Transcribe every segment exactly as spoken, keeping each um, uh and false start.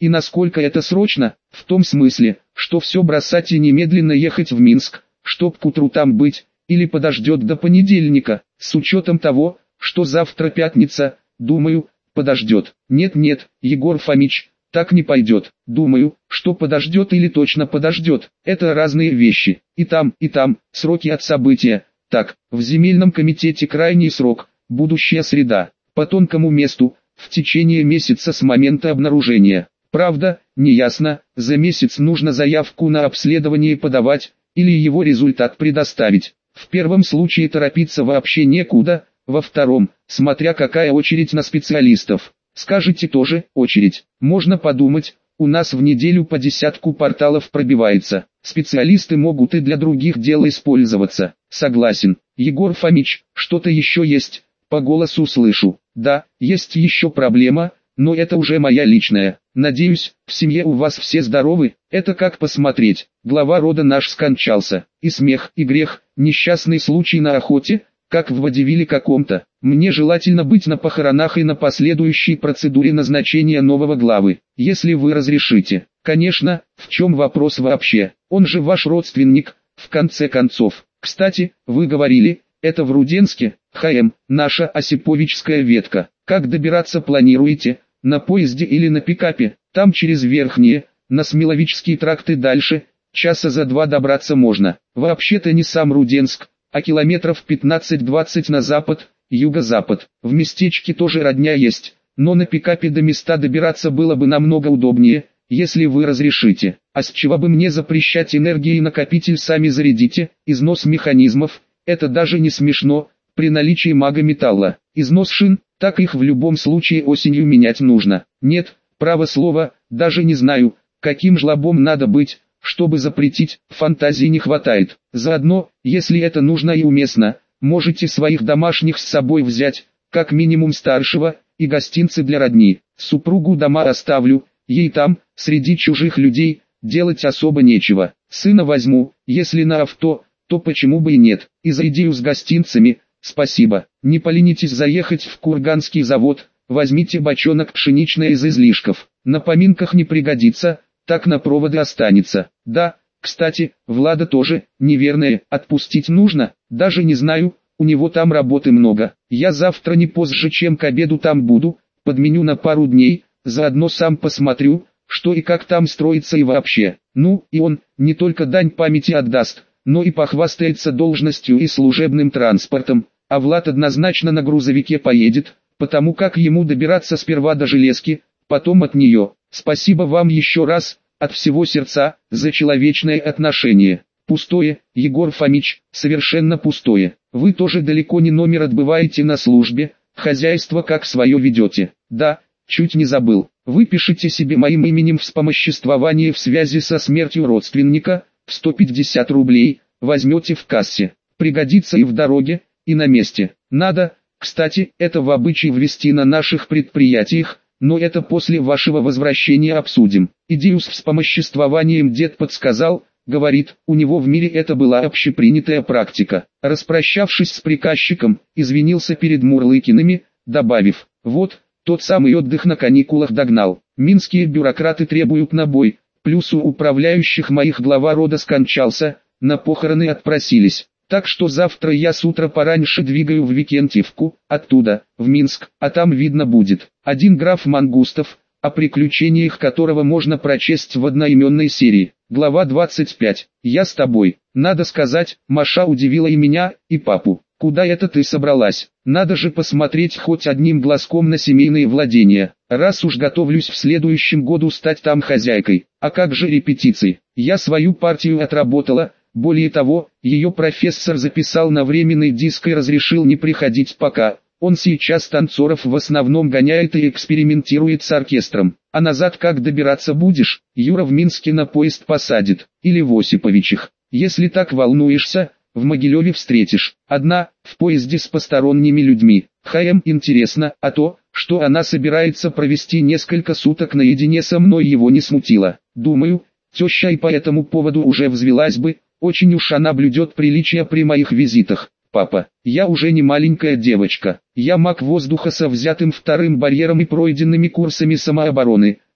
И насколько это срочно? В том смысле, что все бросать и немедленно ехать в Минск, чтоб к утру там быть, или подождет до понедельника, с учетом того, что завтра пятница, думаю, подождет. Нет-нет, Егор Фомич, так не пойдет. Думаю, что подождет или точно подождет. Это разные вещи. И там, и там, сроки от события. Так, в земельном комитете крайний срок, будущая среда. По тонкому месту, в течение месяца с момента обнаружения. Правда, неясно, за месяц нужно заявку на обследование подавать, или его результат предоставить. В первом случае торопиться вообще некуда, во втором, смотря какая очередь на специалистов. Скажите тоже, очередь. Можно подумать, у нас в неделю по десятку порталов пробивается. Специалисты могут и для других дел использоваться. Согласен. Егор Фомич, что-то еще есть? По голосу слышу. Да, есть еще проблема, но это уже моя личная. Надеюсь, в семье у вас все здоровы? Это как посмотреть. Глава рода наш скончался. И смех, и грех, несчастный случай на охоте, как в водевиле каком-то. Мне желательно быть на похоронах и на последующей процедуре назначения нового главы, если вы разрешите. Конечно, в чем вопрос вообще? Он же ваш родственник, в конце концов. Кстати, вы говорили, это в Руденске, ХМ, наша Осиповичская ветка. Как добираться планируете? На поезде или на пикапе? Там через Верхние, на Смеловический тракт и дальше, часа за два добраться можно. Вообще-то не сам Руденск, а километров пятнадцать-двадцать на запад, юго-запад. В местечке тоже родня есть, но на пикапе до места добираться было бы намного удобнее, если вы разрешите. А с чего бы мне запрещать энергии, накопитель сами зарядите, износ механизмов, это даже не смешно, при наличии мага-металла. Износ шин, так их в любом случае осенью менять нужно. Нет, право слово, даже не знаю, каким жлобом надо быть, чтобы запретить, фантазии не хватает. Заодно, если это нужно и уместно, можете своих домашних с собой взять, как минимум старшего, и гостинцы для родни. Супругу дома оставлю, ей там, среди чужих людей, делать особо нечего. Сына возьму, если на авто, то почему бы и нет. И за идею с гостинцами, спасибо. Не поленитесь заехать в Курганский завод, возьмите бочонок пшеничной из излишков. На поминках не пригодится, так на проводы останется. Да, кстати, Влада тоже, неверное, отпустить нужно, даже не знаю, у него там работы много. Я завтра не позже, чем к обеду там буду, подменю на пару дней, заодно сам посмотрю, что и как там строится и вообще. Ну, и он, не только дань памяти отдаст, но и похвастается должностью и служебным транспортом, а Влад однозначно на грузовике поедет, потому как ему добираться сперва до железки, потом от нее. Спасибо вам еще раз, от всего сердца, за человечное отношение. Пустое, Егор Фомич, совершенно пустое. Вы тоже далеко не номер отбываете на службе, хозяйство как свое ведете. Да, чуть не забыл. Выпишите себе моим именем вспомоществование в связи со смертью родственника, в сто пятьдесят рублей, возьмете в кассе. Пригодится и в дороге, и на месте. Надо, кстати, это в обычай ввести на наших предприятиях, но это после вашего возвращения обсудим. Идею с вспомоществованием дед подсказал, говорит, у него в мире это была общепринятая практика. Распрощавшись с приказчиком, извинился перед Мурлыкиными, добавив, вот, тот самый отдых на каникулах догнал. Минские бюрократы требуют на бой, плюс у управляющих моих глава рода скончался, на похороны отпросились. Так что завтра я с утра пораньше двигаю в Викентьевку, оттуда, в Минск, а там видно будет. Один граф Мангустов, о приключениях которого можно прочесть в одноименной серии. Глава двадцать пять. Я с тобой. Надо сказать, Маша удивила и меня, и папу. Куда это ты собралась? Надо же посмотреть хоть одним глазком на семейные владения. Раз уж готовлюсь в следующем году стать там хозяйкой. А как же репетиции? Я свою партию отработала. Более того, ее профессор записал на временный диск и разрешил не приходить пока. Он сейчас танцоров в основном гоняет и экспериментирует с оркестром. А назад как добираться будешь? Юра в Минске на поезд посадит. Или в Осиповичах. Если так волнуешься, в Могилеве встретишь. Одна, в поезде с посторонними людьми. ХМ интересно, а то, что она собирается провести несколько суток наедине со мной, его не смутило. Думаю, теща и по этому поводу уже взвелась бы. Очень уж она блюдет приличия при моих визитах. Папа, я уже не маленькая девочка. Я маг воздуха со взятым вторым барьером и пройденными курсами самообороны.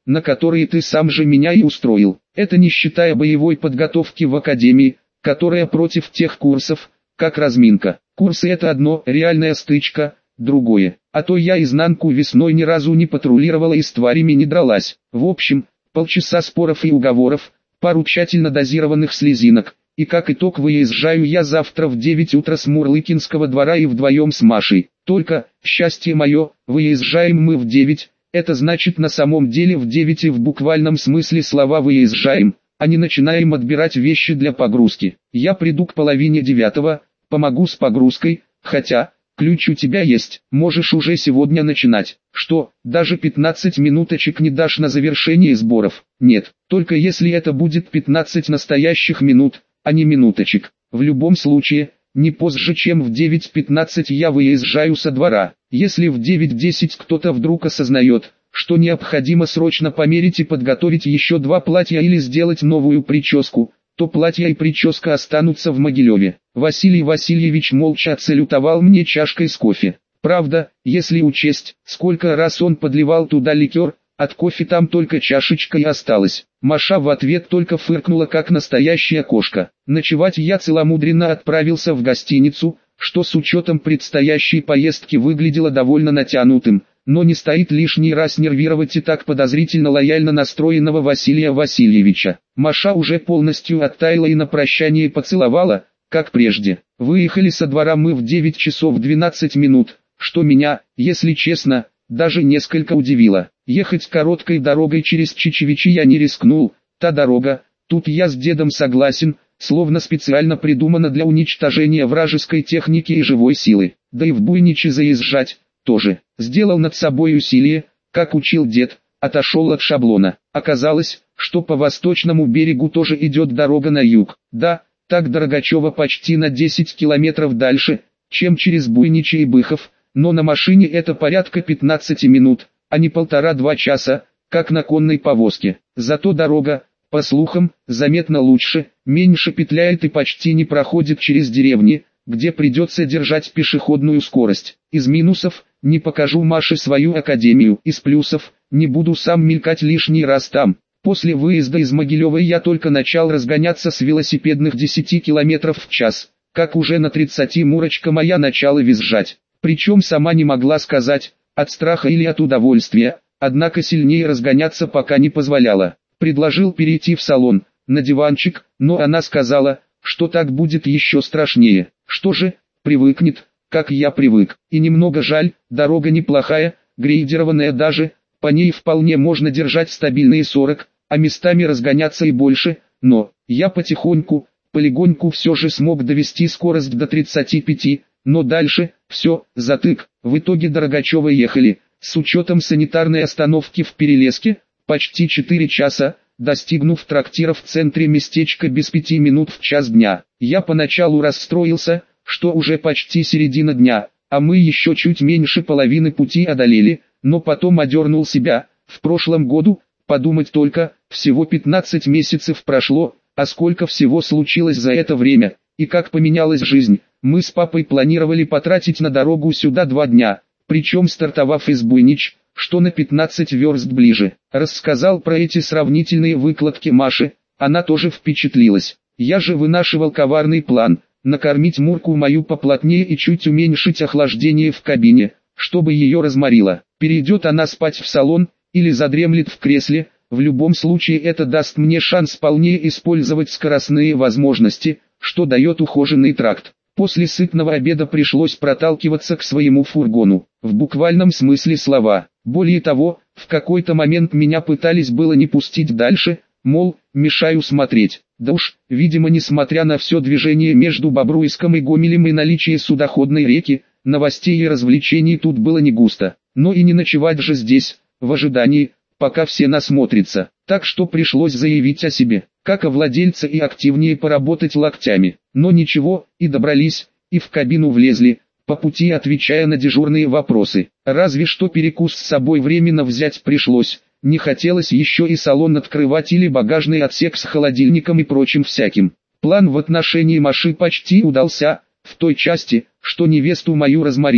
на которые ты сам же меня и устроил. Это не считая боевой подготовки в академии, которая против тех курсов, как разминка. Курсы это одно, реальная стычка – другое. А то я изнанку весной ни разу не патрулировала и с тварями не дралась. В общем, полчаса споров и уговоров, пару тщательно дозированных слезинок. И как итог выезжаю я завтра в девять утра с Мурлыкинского двора и вдвоем с Машей. Только, счастье мое, выезжаем мы в девять, это значит на самом деле в девять и в буквальном смысле слова выезжаем, а не начинаем отбирать вещи для погрузки. Я приду к половине девятого, помогу с погрузкой, хотя, ключ у тебя есть, можешь уже сегодня начинать. Что, даже пятнадцать минуточек не дашь на завершение сборов? Нет, только если это будет пятнадцать настоящих минут, а не минуточек. В любом случае, не позже чем в девять пятнадцать я выезжаю со двора. Если в девять десять кто-то вдруг осознает, что необходимо срочно померить и подготовить еще два платья или сделать новую прическу, то платья и прическа останутся в Могилеве. Василий Васильевич молча отсалютовал мне чашкой с кофе. Правда, если учесть, сколько раз он подливал туда ликер, от кофе там только чашечка и осталась. Маша в ответ только фыркнула, как настоящая кошка. Ночевать я целомудренно отправился в гостиницу, что с учетом предстоящей поездки выглядело довольно натянутым, но не стоит лишний раз нервировать и так подозрительно лояльно настроенного Василия Васильевича. Маша уже полностью оттаяла и на прощание поцеловала, как прежде. Выехали со двора мы в девять часов двенадцать минут, что меня, если честно, даже несколько удивило. Ехать короткой дорогой через Чечевичи я не рискнул, та дорога, тут я с дедом согласен, словно специально придумана для уничтожения вражеской техники и живой силы. Да и в Буйничи заезжать, тоже. Сделал над собой усилие, как учил дед, отошел от шаблона. Оказалось, что по восточному берегу тоже идет дорога на юг. Да, так до Рогачева почти на десять километров дальше, чем через Буйничи и Быхов, но на машине это порядка пятнадцати минут, а не полтора-два часа, как на конной повозке. Зато дорога, по слухам, заметно лучше, меньше петляет и почти не проходит через деревни, где придется держать пешеходную скорость. Из минусов, не покажу Маше свою академию. Из плюсов, не буду сам мелькать лишний раз там. После выезда из Могилева я только начал разгоняться с велосипедных десяти километров в час, как уже на тридцати Мурочка моя начала визжать. Причем сама не могла сказать, от страха или от удовольствия, однако сильнее разгоняться пока не позволяла. Предложил перейти в салон, на диванчик, но она сказала, что так будет еще страшнее. Что же, привыкнет, как я привык. И немного жаль, дорога неплохая, грейдерованная даже, по ней вполне можно держать стабильные сорок, а местами разгоняться и больше, но я потихоньку, полегоньку все же смог довести скорость до тридцати пяти, но дальше, все, затык. В итоге до Рогачева ехали, с учетом санитарной остановки в Перелеске, почти четыре часа, достигнув трактира в центре местечка без пяти минут в час дня. Я поначалу расстроился, что уже почти середина дня, а мы еще чуть меньше половины пути одолели, но потом одернул себя. В прошлом году, подумать только, всего пятнадцать месяцев прошло, а сколько всего случилось за это время, и как поменялась жизнь. Мы с папой планировали потратить на дорогу сюда два дня, причем стартовав из Буйнич, что на пятнадцать верст ближе. Рассказал про эти сравнительные выкладки Маше, она тоже впечатлилась. Я же вынашивал коварный план, накормить Мурку мою поплотнее и чуть уменьшить охлаждение в кабине, чтобы ее разморило. Перейдет она спать в салон, или задремлет в кресле, в любом случае это даст мне шанс полнее использовать скоростные возможности, что дает ухоженный тракт. После сытного обеда пришлось проталкиваться к своему фургону, в буквальном смысле слова. Более того, в какой-то момент меня пытались было не пустить дальше, мол, мешаю смотреть. Да уж, видимо, несмотря на все движение между Бобруйском и Гомелем и наличие судоходной реки, новостей и развлечений тут было не густо. Но и не ночевать же здесь, в ожидании, пока все насмотрятся. Так что пришлось заявить о себе, как о владельце и активнее поработать локтями. Но ничего, и добрались, и в кабину влезли, по пути отвечая на дежурные вопросы. Разве что перекус с собой временно взять пришлось, не хотелось еще и салон открывать или багажный отсек с холодильником и прочим всяким. План в отношении Маши почти удался, в той части, что невесту мою разморила,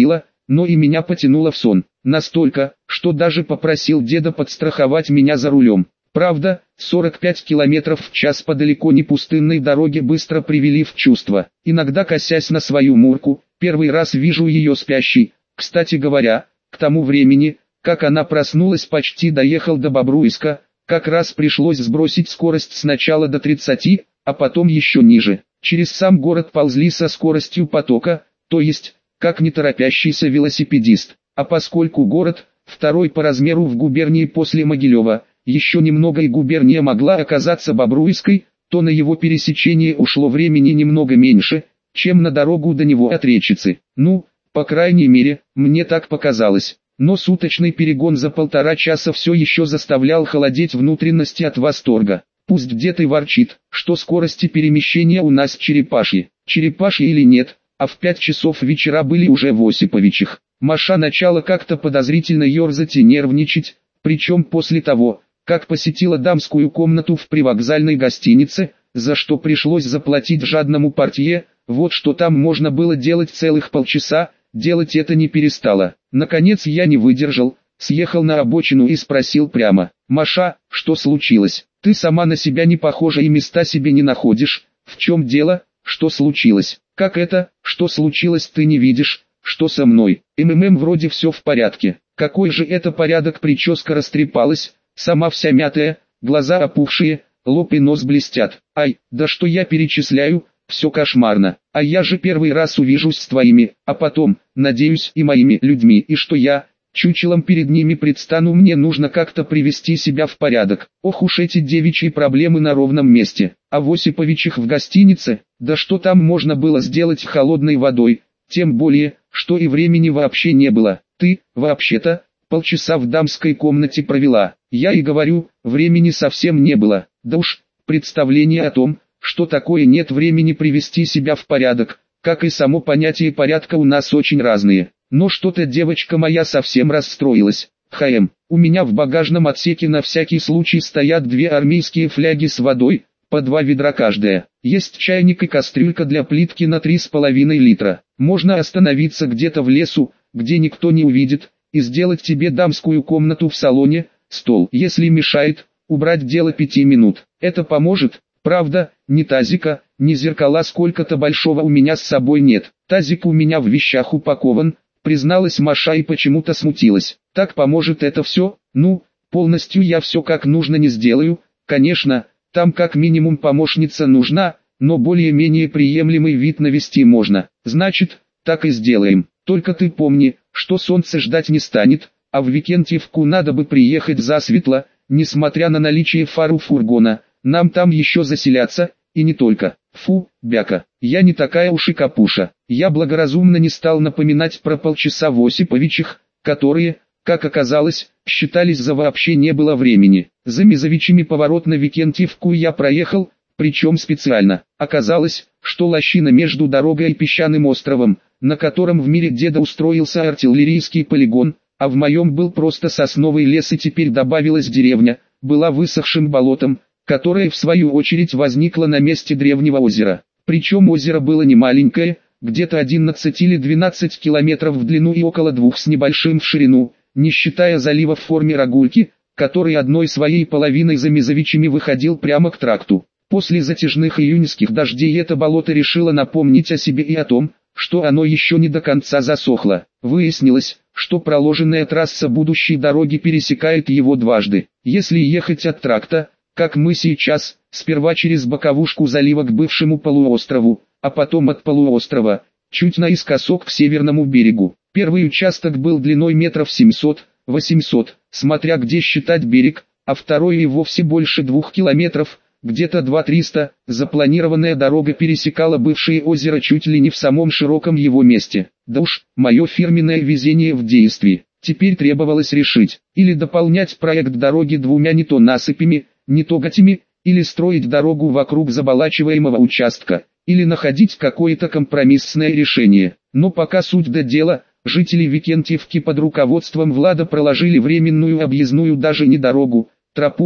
но и меня потянуло в сон. Настолько, что даже попросил деда подстраховать меня за рулем. Правда, сорок пять километров в час по далеко не пустынной дороге быстро привели в чувство. Иногда, косясь на свою Мурку, первый раз вижу ее спящей. Кстати говоря, к тому времени, как она проснулась, почти доехал до Бобруйска, как раз пришлось сбросить скорость сначала до тридцати, а потом еще ниже. Через сам город ползли со скоростью потока, то есть, как не торопящийся велосипедист. А поскольку город, второй по размеру в губернии после Могилева, еще немного и губерния могла оказаться Бобруйской, то на его пересечение ушло времени немного меньше, чем на дорогу до него от Речицы. Ну, по крайней мере, мне так показалось. Но суточный перегон за полтора часа все еще заставлял холодеть внутренности от восторга. Пусть дед и ворчит, что скорости перемещения у нас черепашьи. Черепашьи или нет, а в пять часов вечера были уже в Осиповичах. Маша начала как-то подозрительно ерзать и нервничать, причем после того, как посетила дамскую комнату в привокзальной гостинице, за что пришлось заплатить жадному портье. Вот что там можно было делать целых полчаса, делать это не перестала. Наконец я не выдержал, съехал на обочину и спросил прямо: «Маша, что случилось? Ты сама на себя не похожа и места себе не находишь. В чем дело? Что случилось?» «Как это, что случилось, ты не видишь? Что со мной? МММ вроде все в порядке». «Какой же это порядок?» Прическа растрепалась, сама вся мятая, глаза опухшие, лоб и нос блестят. «Ай, да что я перечисляю? Все кошмарно. А я же первый раз увижусь с твоими, а потом, надеюсь, и моими людьми, и что я, чучелом перед ними предстану, мне нужно как-то привести себя в порядок. Ох уж эти девичьи проблемы на ровном месте. А в Осиповичах в гостинице, да что там можно было сделать холодной водой, тем более, что и времени вообще не было. Ты, вообще-то, полчаса в дамской комнате провела. Я и говорю, времени совсем не было. Да уж, представление о том, что такое нет времени привести себя в порядок, как и само понятие порядка, у нас очень разные. Но что-то девочка моя совсем расстроилась. Хм, у меня в багажном отсеке на всякий случай стоят две армейские фляги с водой, по два ведра каждая. Есть чайник и кастрюлька для плитки на три с половиной литра. Можно остановиться где-то в лесу, где никто не увидит, и сделать тебе дамскую комнату в салоне, стол. Если мешает, убрать дело пяти минут. Это поможет. Правда, ни тазика, ни зеркала сколько-то большого у меня с собой нет. Тазик у меня в вещах упакован, призналась Маша и почему-то смутилась. Так поможет это все? Ну, полностью я все как нужно не сделаю, конечно, там как минимум помощница нужна, но более-менее приемлемый вид навести можно. Значит, так и сделаем. Только ты помни, что солнце ждать не станет, а в Викентьевку надо бы приехать засветло, несмотря на наличие фар у фургона. Нам там еще заселяться, и не только. Фу, бяка, я не такая уж и капуша. Я благоразумно не стал напоминать про полчаса в Осиповичах, которые, как оказалось, считались за вообще не было времени. За Мизовичами поворот на Викентьевку я проехал, причем специально. Оказалось, что лощина между дорогой и песчаным островом, на котором в мире деда устроился артиллерийский полигон, а в моем был просто сосновый лес и теперь добавилась деревня, была высохшим болотом, которое в свою очередь возникло на месте древнего озера. Причем озеро было не маленькое, где-то одиннадцать или двенадцать километров в длину и около двух с небольшим в ширину, не считая залива в форме рогульки, который одной своей половиной за Мизовичами выходил прямо к тракту. После затяжных июньских дождей это болото решило напомнить о себе и о том, что оно еще не до конца засохло. Выяснилось, что проложенная трасса будущей дороги пересекает его дважды. Если ехать от тракта, как мы сейчас, сперва через боковушку залива к бывшему полуострову, а потом от полуострова, чуть наискосок к северному берегу. Первый участок был длиной метров семьсот-восемьсот, смотря где считать берег, а второй и вовсе больше двух километров, где-то два-триста. Запланированная дорога пересекала бывшее озеро чуть ли не в самом широком его месте. Да уж, мое фирменное везение в действии. Теперь требовалось решить, или дополнять проект дороги двумя не то насыпями, не то гатями, или строить дорогу вокруг заболачиваемого участка, или находить какое-то компромиссное решение. Но пока суть до дела, жители Викентьевки под руководством Влада проложили временную объездную даже не дорогу, тропу,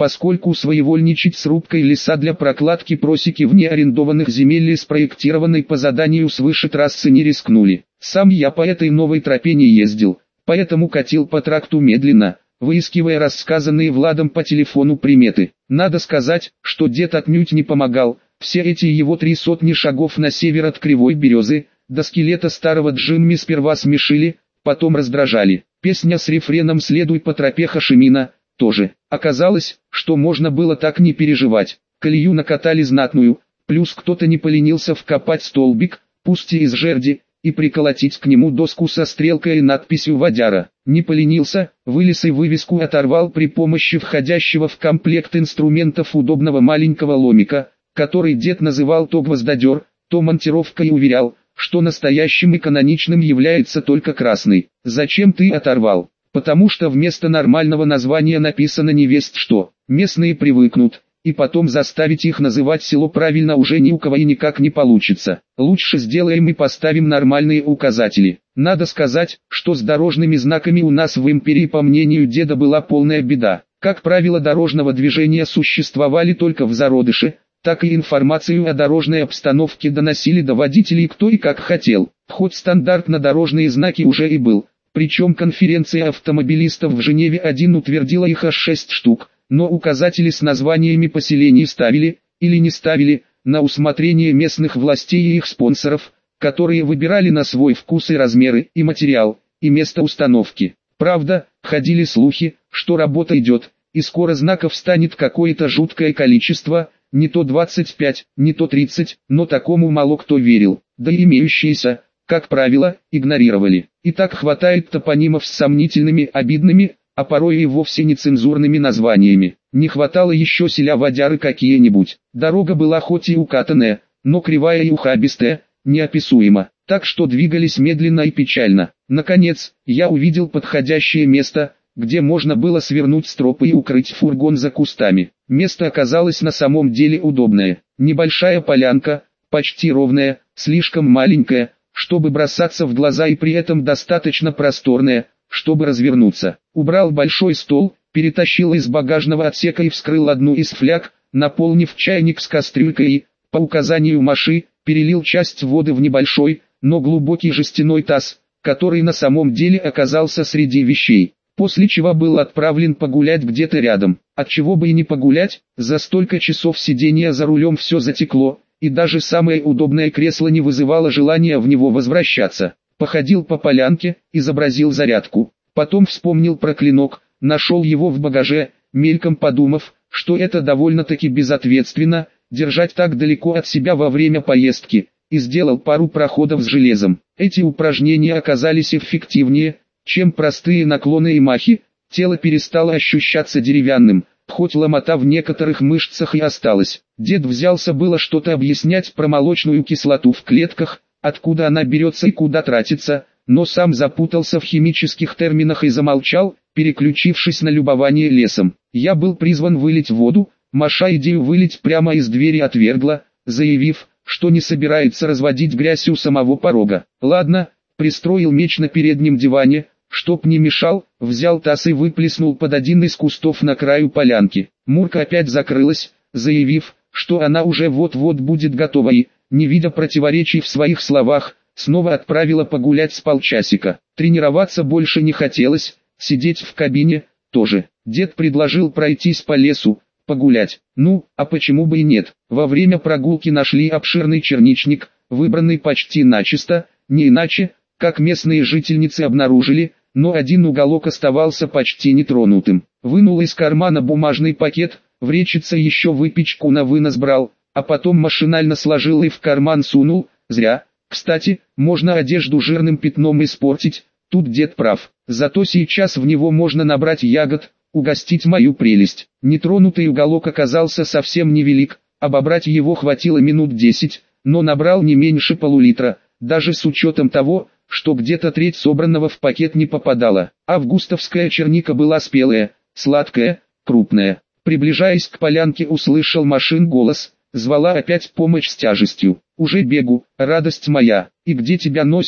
поскольку своевольничать с рубкой леса для прокладки просеки вне арендованных земель и спроектированной по заданию свыше трассы не рискнули. Сам я по этой новой тропе не ездил, поэтому катил по тракту медленно, выискивая рассказанные Владом по телефону приметы. Надо сказать, что дед отнюдь не помогал, все эти его три сотни шагов на север от Кривой Березы, до скелета старого Джимми сперва смешили, потом раздражали. Песня с рефреном «Следуй по тропе Хашимина» тоже. Оказалось, что можно было так не переживать. Колею накатали знатную, плюс кто-то не поленился вкопать столбик, пусть и из жерди, и приколотить к нему доску со стрелкой и надписью «Водяра». Не поленился, вылез и вывеску оторвал при помощи входящего в комплект инструментов удобного маленького ломика, который дед называл то гвоздодер, то монтировка, и уверял, что настоящим и каноничным является только красный. Зачем ты оторвал? Потому что вместо нормального названия написано невесть что. Местные привыкнут, и потом заставить их называть село правильно уже ни у кого и никак не получится. Лучше сделаем и поставим нормальные указатели. Надо сказать, что с дорожными знаками у нас в империи, по мнению деда, была полная беда. Как правило, дорожного движения существовали только в зародыше, так и информацию о дорожной обстановке доносили до водителей кто и как хотел. Хоть стандартно дорожные знаки уже и был, причем конференция автомобилистов в Женеве один утвердила их аж шесть штук, но указатели с названиями поселений ставили, или не ставили, на усмотрение местных властей и их спонсоров, которые выбирали на свой вкус и размеры, и материал, и место установки. Правда, ходили слухи, что работа идет, и скоро знаков станет какое-то жуткое количество, не то двадцать пять, не то тридцать, но такому мало кто верил, да и имеющиеся, как правило, игнорировали. И так хватает топонимов с сомнительными, обидными, а порой и вовсе нецензурными названиями. Не хватало еще селя-водяры какие-нибудь. Дорога была хоть и укатанная, но кривая и ухабистая, неописуемо, так что двигались медленно и печально. Наконец, я увидел подходящее место, где можно было свернуть с тропы и укрыть фургон за кустами. Место оказалось на самом деле удобное. Небольшая полянка, почти ровная, слишком маленькая, чтобы бросаться в глаза, и при этом достаточно просторная, чтобы развернуться. Убрал большой стол, перетащил из багажного отсека и вскрыл одну из фляг, наполнив чайник с кастрюлькой и, по указанию Маши, перелил часть воды в небольшой, но глубокий жестяной таз, который на самом деле оказался среди вещей. После чего был отправлен погулять где-то рядом. Отчего бы и не погулять, за столько часов сидения за рулем все затекло, и даже самое удобное кресло не вызывало желания в него возвращаться. Походил по полянке, изобразил зарядку. Потом вспомнил про клинок, нашел его в багаже, мельком подумав, что это довольно-таки безответственно, держать так далеко от себя во время поездки, и сделал пару проходов с железом. Эти упражнения оказались эффективнее, чем простые наклоны и махи. Тело перестало ощущаться деревянным, хоть ломота в некоторых мышцах и осталась. Дед взялся было что-то объяснять про молочную кислоту в клетках, откуда она берется и куда тратится, но сам запутался в химических терминах и замолчал, переключившись на любование лесом. Я был призван вылить воду, Маша идею вылить прямо из двери отвергла, заявив, что не собирается разводить грязь у самого порога. Ладно, пристроил меч на переднем диване, чтоб не мешал, взял таз и выплеснул под один из кустов на краю полянки. Мурка опять закрылась, заявив, что она уже вот-вот будет готова и, не видя противоречий в своих словах, снова отправила погулять с полчасика. Тренироваться больше не хотелось, сидеть в кабине тоже. Дед предложил пройтись по лесу, погулять. Ну, а почему бы и нет? Во время прогулки нашли обширный черничник, выбранный почти начисто, не иначе, как местные жительницы обнаружили, но один уголок оставался почти нетронутым. Вынул из кармана бумажный пакет, в речице еще выпечку на вынос брал, а потом машинально сложил и в карман сунул. Зря. Кстати, можно одежду жирным пятном испортить, тут дед прав. Зато сейчас в него можно набрать ягод, угостить мою прелесть. Нетронутый уголок оказался совсем невелик, обобрать его хватило минут десять, но набрал не меньше полулитра, даже с учетом того, что где-то треть собранного в пакет не попадала. Августовская черника была спелая, сладкая, крупная. Приближаясь к полянке, услышал Машин голос, звала опять помощь с тяжестью. «Уже бегу, радость моя, и где тебя носит?»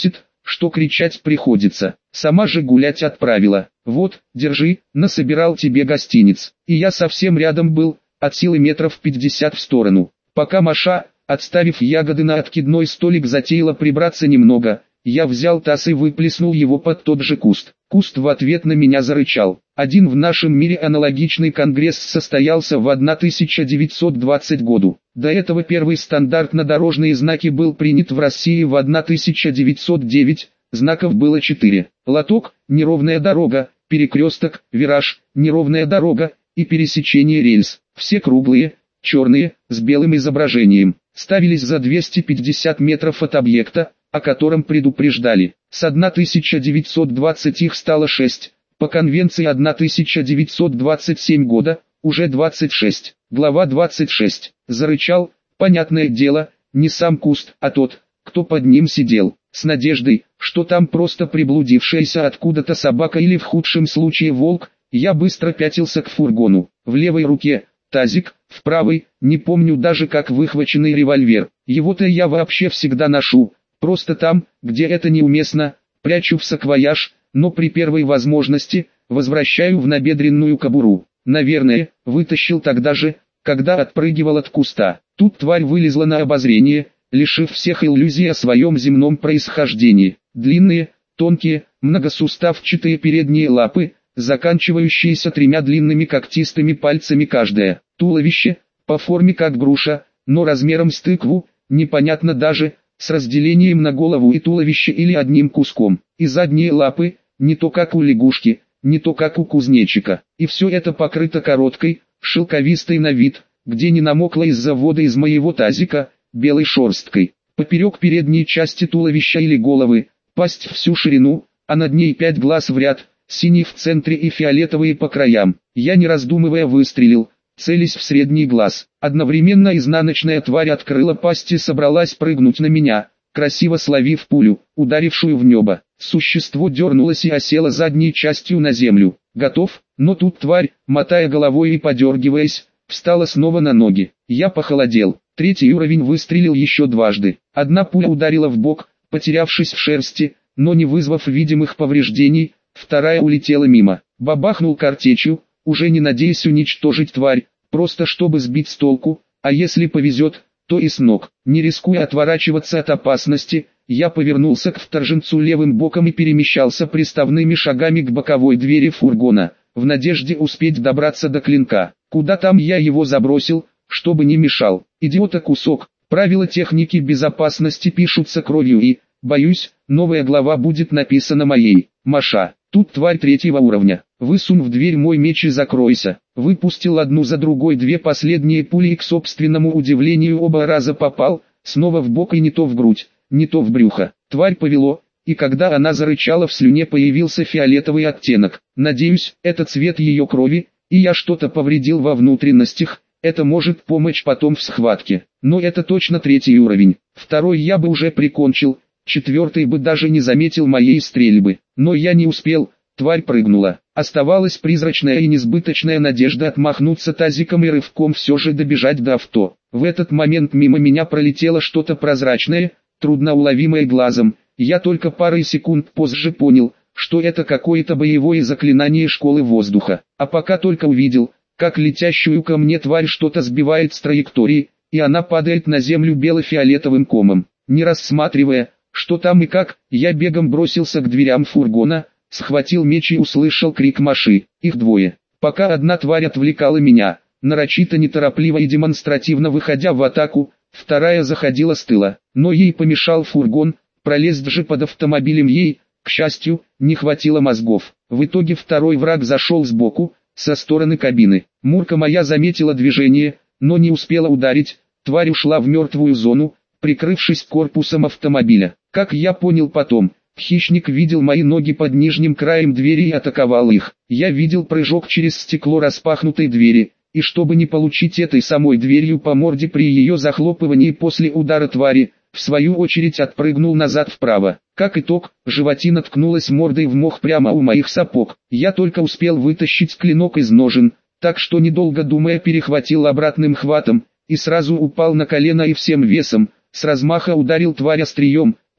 что кричать приходится. Сама же гулять отправила. Вот, держи, насобирал тебе гостиниц. И я совсем рядом был, от силы метров пятьдесят в сторону. Пока Маша, отставив ягоды на откидной столик, затеяла прибраться немного, я взял таз и выплеснул его под тот же куст. Куст в ответ на меня зарычал. Один в нашем мире аналогичный конгресс состоялся в тысяча девятьсот двадцатом году. До этого первый стандарт на дорожные знаки был принят в России в тысяча девятьсот девятом, знаков было четыре. Лоток, неровная дорога, перекресток, вираж, неровная дорога и пересечение рельс. Все круглые, черные, с белым изображением. Ставились за двести пятьдесят метров от объекта, о котором предупреждали. С тысяча девятьсот двадцатого их стало шесть, по конвенции тысяча девятьсот двадцать седьмого года, уже двадцать шесть. Глава двадцать шесть. Зарычал, понятное дело, не сам куст, а тот, кто под ним сидел, с надеждой, что там просто приблудившаяся откуда-то собака или в худшем случае волк. Я быстро пятился к фургону. В левой руке тазик, в правой, не помню даже как выхваченный револьвер. Его-то я вообще всегда ношу. Просто там, где это неуместно, прячу в саквояж, но при первой возможности, возвращаю в набедренную кобуру. Наверное, вытащил тогда же, когда отпрыгивал от куста. Тут тварь вылезла на обозрение, лишив всех иллюзий о своем земном происхождении. Длинные, тонкие, многосуставчатые передние лапы, заканчивающиеся тремя длинными когтистыми пальцами каждая. Туловище, по форме как груша, но размером с тыкву, непонятно даже, с разделением на голову и туловище или одним куском. И задние лапы, не то как у лягушки, не то как у кузнечика. И все это покрыто короткой, шелковистой на вид, где не намокло из-за воды из моего тазика, белой шерсткой. Поперек передней части туловища или головы, пасть всю ширину, а над ней пять глаз в ряд, синий в центре и фиолетовые по краям. Я не раздумывая выстрелил, целясь в средний глаз. Одновременно изнаночная тварь открыла пасть и собралась прыгнуть на меня, красиво словив пулю, ударившую в небо. Существо дернулось и осело задней частью на землю. Готов, но тут тварь, мотая головой и подергиваясь, встала снова на ноги. Я похолодел. Третий уровень выстрелил еще дважды. Одна пуля ударила в бок, потерявшись в шерсти, но не вызвав видимых повреждений, вторая улетела мимо. Бабахнул картечью, уже не надеясь уничтожить тварь, просто чтобы сбить с толку, а если повезет, то и с ног. Не рискуя отворачиваться от опасности, я повернулся к вторженцу левым боком и перемещался приставными шагами к боковой двери фургона, в надежде успеть добраться до клинка. Куда там я его забросил, чтобы не мешал. Идиота кусок. Правила техники безопасности пишутся кровью и, боюсь, новая глава будет написана моей. Маша. Тут тварь третьего уровня. Высунь в дверь мой меч и закройся. Выпустил одну за другой две последние пули и к собственному удивлению оба раза попал, снова в бок и не то в грудь, не то в брюхо. Тварь повело, и когда она зарычала, в слюне появился фиолетовый оттенок. Надеюсь, это цвет ее крови, и я что-то повредил во внутренностях. Это может помочь потом в схватке. Но это точно третий уровень. Второй я бы уже прикончил. Четвертый бы даже не заметил моей стрельбы. Но я не успел, тварь прыгнула. Оставалась призрачная и несбыточная надежда отмахнуться тазиком и рывком все же добежать до авто. В этот момент мимо меня пролетело что-то прозрачное, трудноуловимое глазом. Я только парой секунд позже понял, что это какое-то боевое заклинание школы воздуха. А пока только увидел, как летящую ко мне тварь что-то сбивает с траектории, и она падает на землю бело-фиолетовым комом. Не рассматривая, что там и как, я бегом бросился к дверям фургона, схватил меч и услышал крик Маши. Их двое. Пока одна тварь отвлекала меня, нарочито неторопливо и демонстративно выходя в атаку, вторая заходила с тыла. Но ей помешал фургон, пролезть же под автомобилем ей, к счастью, не хватило мозгов. В итоге второй враг зашел сбоку, со стороны кабины. Мурка моя заметила движение, но не успела ударить, тварь ушла в мертвую зону, прикрывшись корпусом автомобиля. Как я понял потом, хищник видел мои ноги под нижним краем двери и атаковал их. Я видел прыжок через стекло распахнутой двери, и чтобы не получить этой самой дверью по морде при ее захлопывании после удара твари, в свою очередь отпрыгнул назад вправо. Как итог, животина ткнулась мордой в мох прямо у моих сапог. Я только успел вытащить клинок из ножен, так что недолго думая перехватил обратным хватом, и сразу упал на колено и всем весом, с размаха ударил тварь острием,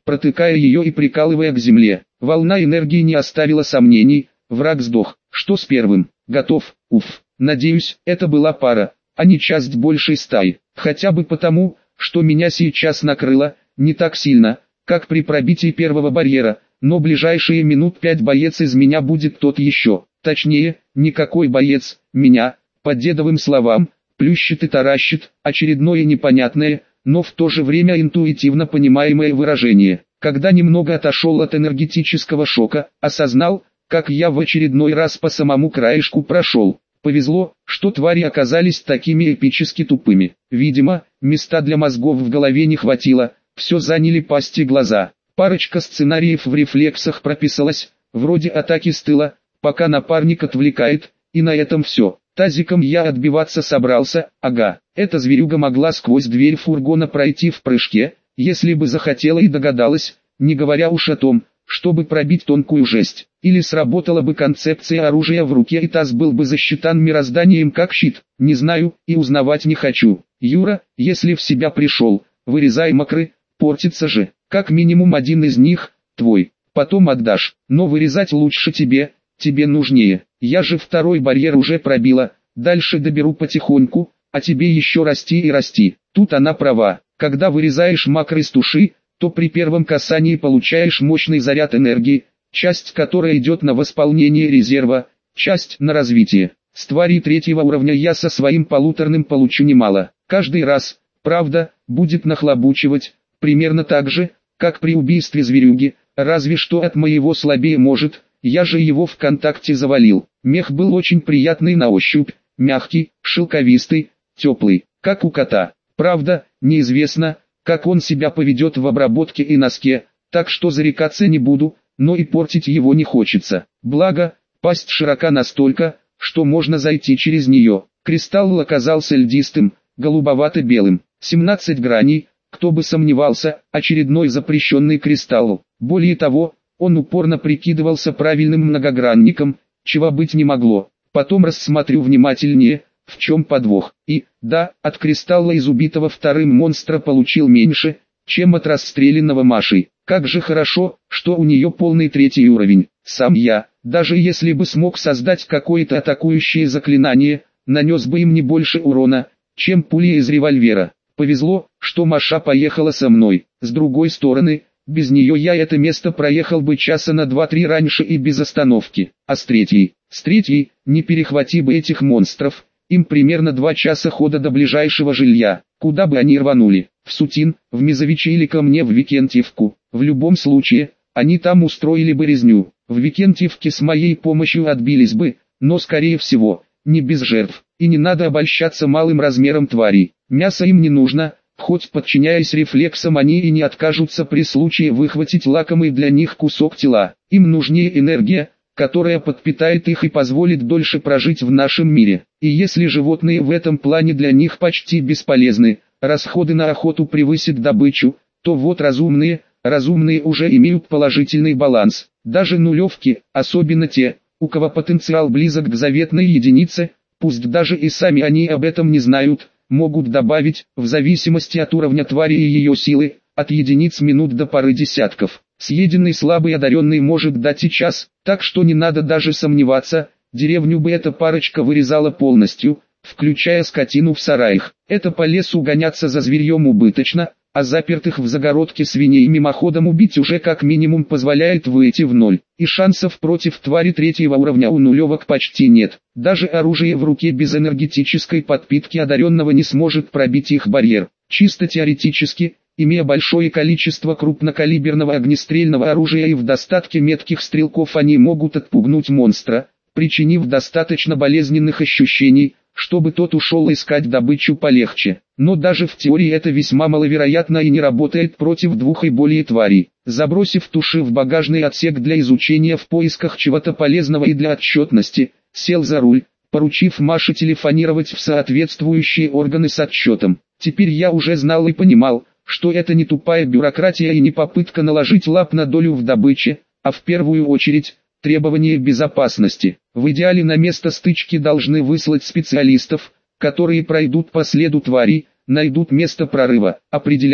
протыкая ее и прикалывая к земле. Волна энергии не оставила сомнений, враг сдох. Что с первым? Готов, уф. Надеюсь, это была пара, а не часть большей стаи. Хотя бы потому, что меня сейчас накрыло, не так сильно, как при пробитии первого барьера, но ближайшие минут пять боец из меня будет тот еще. Точнее, никакой боец, меня, по дедовым словам, плющит и таращит, очередное непонятное, но в то же время интуитивно понимаемое выражение. Когда немного отошел от энергетического шока, осознал, как я в очередной раз по самому краешку прошел. Повезло, что твари оказались такими эпически тупыми. Видимо, места для мозгов в голове не хватило, все заняли пасти глаза. Парочка сценариев в рефлексах прописалась, вроде атаки с тыла, пока напарник отвлекает, и на этом все. Тазиком я отбиваться собрался, ага, эта зверюга могла сквозь дверь фургона пройти в прыжке, если бы захотела и догадалась, не говоря уж о том, чтобы пробить тонкую жесть. Или сработала бы концепция оружия в руке и таз был бы засчитан мирозданием как щит, не знаю и узнавать не хочу. Юра, если в себя пришел, вырезай мокры, портится же, как минимум один из них, твой, потом отдашь, но вырезать лучше тебе, тебе нужнее. Я же второй барьер уже пробила, дальше доберу потихоньку, а тебе еще расти и расти. Тут она права, когда вырезаешь мокры с туши, то при первом касании получаешь мощный заряд энергии, часть которой идет на восполнение резерва, часть на развитие. С тварей третьего уровня я со своим полуторным получу немало. Каждый раз, правда, будет нахлобучивать, примерно так же, как при убийстве зверюги, разве что от моего слабее может, я же его в контакте завалил. Мех был очень приятный на ощупь, мягкий, шелковистый, теплый, как у кота. Правда, неизвестно, как он себя поведет в обработке и носке, так что зарекаться не буду, но и портить его не хочется. Благо, пасть широка настолько, что можно зайти через нее. Кристалл оказался льдистым, голубовато-белым, семнадцать граней, кто бы сомневался, очередной запрещенный кристалл. Более того, он упорно прикидывался правильным многогранником, чего быть не могло. Потом рассмотрю внимательнее, в чем подвох. И, да, от кристалла из убитого вторым монстра получил меньше, чем от расстрелянного Машей. Как же хорошо, что у нее полный третий уровень. Сам я, даже если бы смог создать какое-то атакующее заклинание, нанес бы им не больше урона, чем пули из револьвера. Повезло, что Маша поехала со мной. С другой стороны, без нее я это место проехал бы часа на два-три раньше и без остановки. А с третьей, с третьей, не перехвати бы этих монстров, им примерно два часа хода до ближайшего жилья, куда бы они рванули, в Сутин, в Мизовичи или ко мне в Викентьевку. В любом случае, они там устроили бы резню. В Викентьевке с моей помощью отбились бы, но скорее всего, не без жертв. И не надо обольщаться малым размером тварей. Мясо им не нужно, хоть подчиняясь рефлексам они и не откажутся при случае выхватить лакомый для них кусок тела. Им нужнее энергия, которая подпитает их и позволит дольше прожить в нашем мире. И если животные в этом плане для них почти бесполезны, расходы на охоту превысят добычу, то вот разумные, разумные уже имеют положительный баланс. Даже нулевки, особенно те, у кого потенциал близок к заветной единице, пусть даже и сами они об этом не знают, могут добавить, в зависимости от уровня твари и ее силы, от единиц минут до пары десятков. Съеденный слабый одаренный может дать и час, так что не надо даже сомневаться, деревню бы эта парочка вырезала полностью, включая скотину в сараях. Это по лесу гоняться за зверьем убыточно, а запертых в загородке свиней мимоходом убить уже как минимум позволяет выйти в ноль. И шансов против твари третьего уровня у нулевок почти нет. Даже оружие в руке без энергетической подпитки одаренного не сможет пробить их барьер. Чисто теоретически, имея большое количество крупнокалиберного огнестрельного оружия и в достатке метких стрелков, они могут отпугнуть монстра, причинив достаточно болезненных ощущений, чтобы тот ушел искать добычу полегче. Но даже в теории это весьма маловероятно и не работает против двух и более тварей. Забросив туши в багажный отсек для изучения в поисках чего-то полезного и для отчетности, сел за руль, поручив Маше телефонировать в соответствующие органы с отчетом. Теперь я уже знал и понимал, что это не тупая бюрократия и не попытка наложить лап на долю в добыче, а в первую очередь, требования безопасности. В идеале на место стычки должны выслать специалистов, которые пройдут по следу тварей, найдут место прорыва, определят,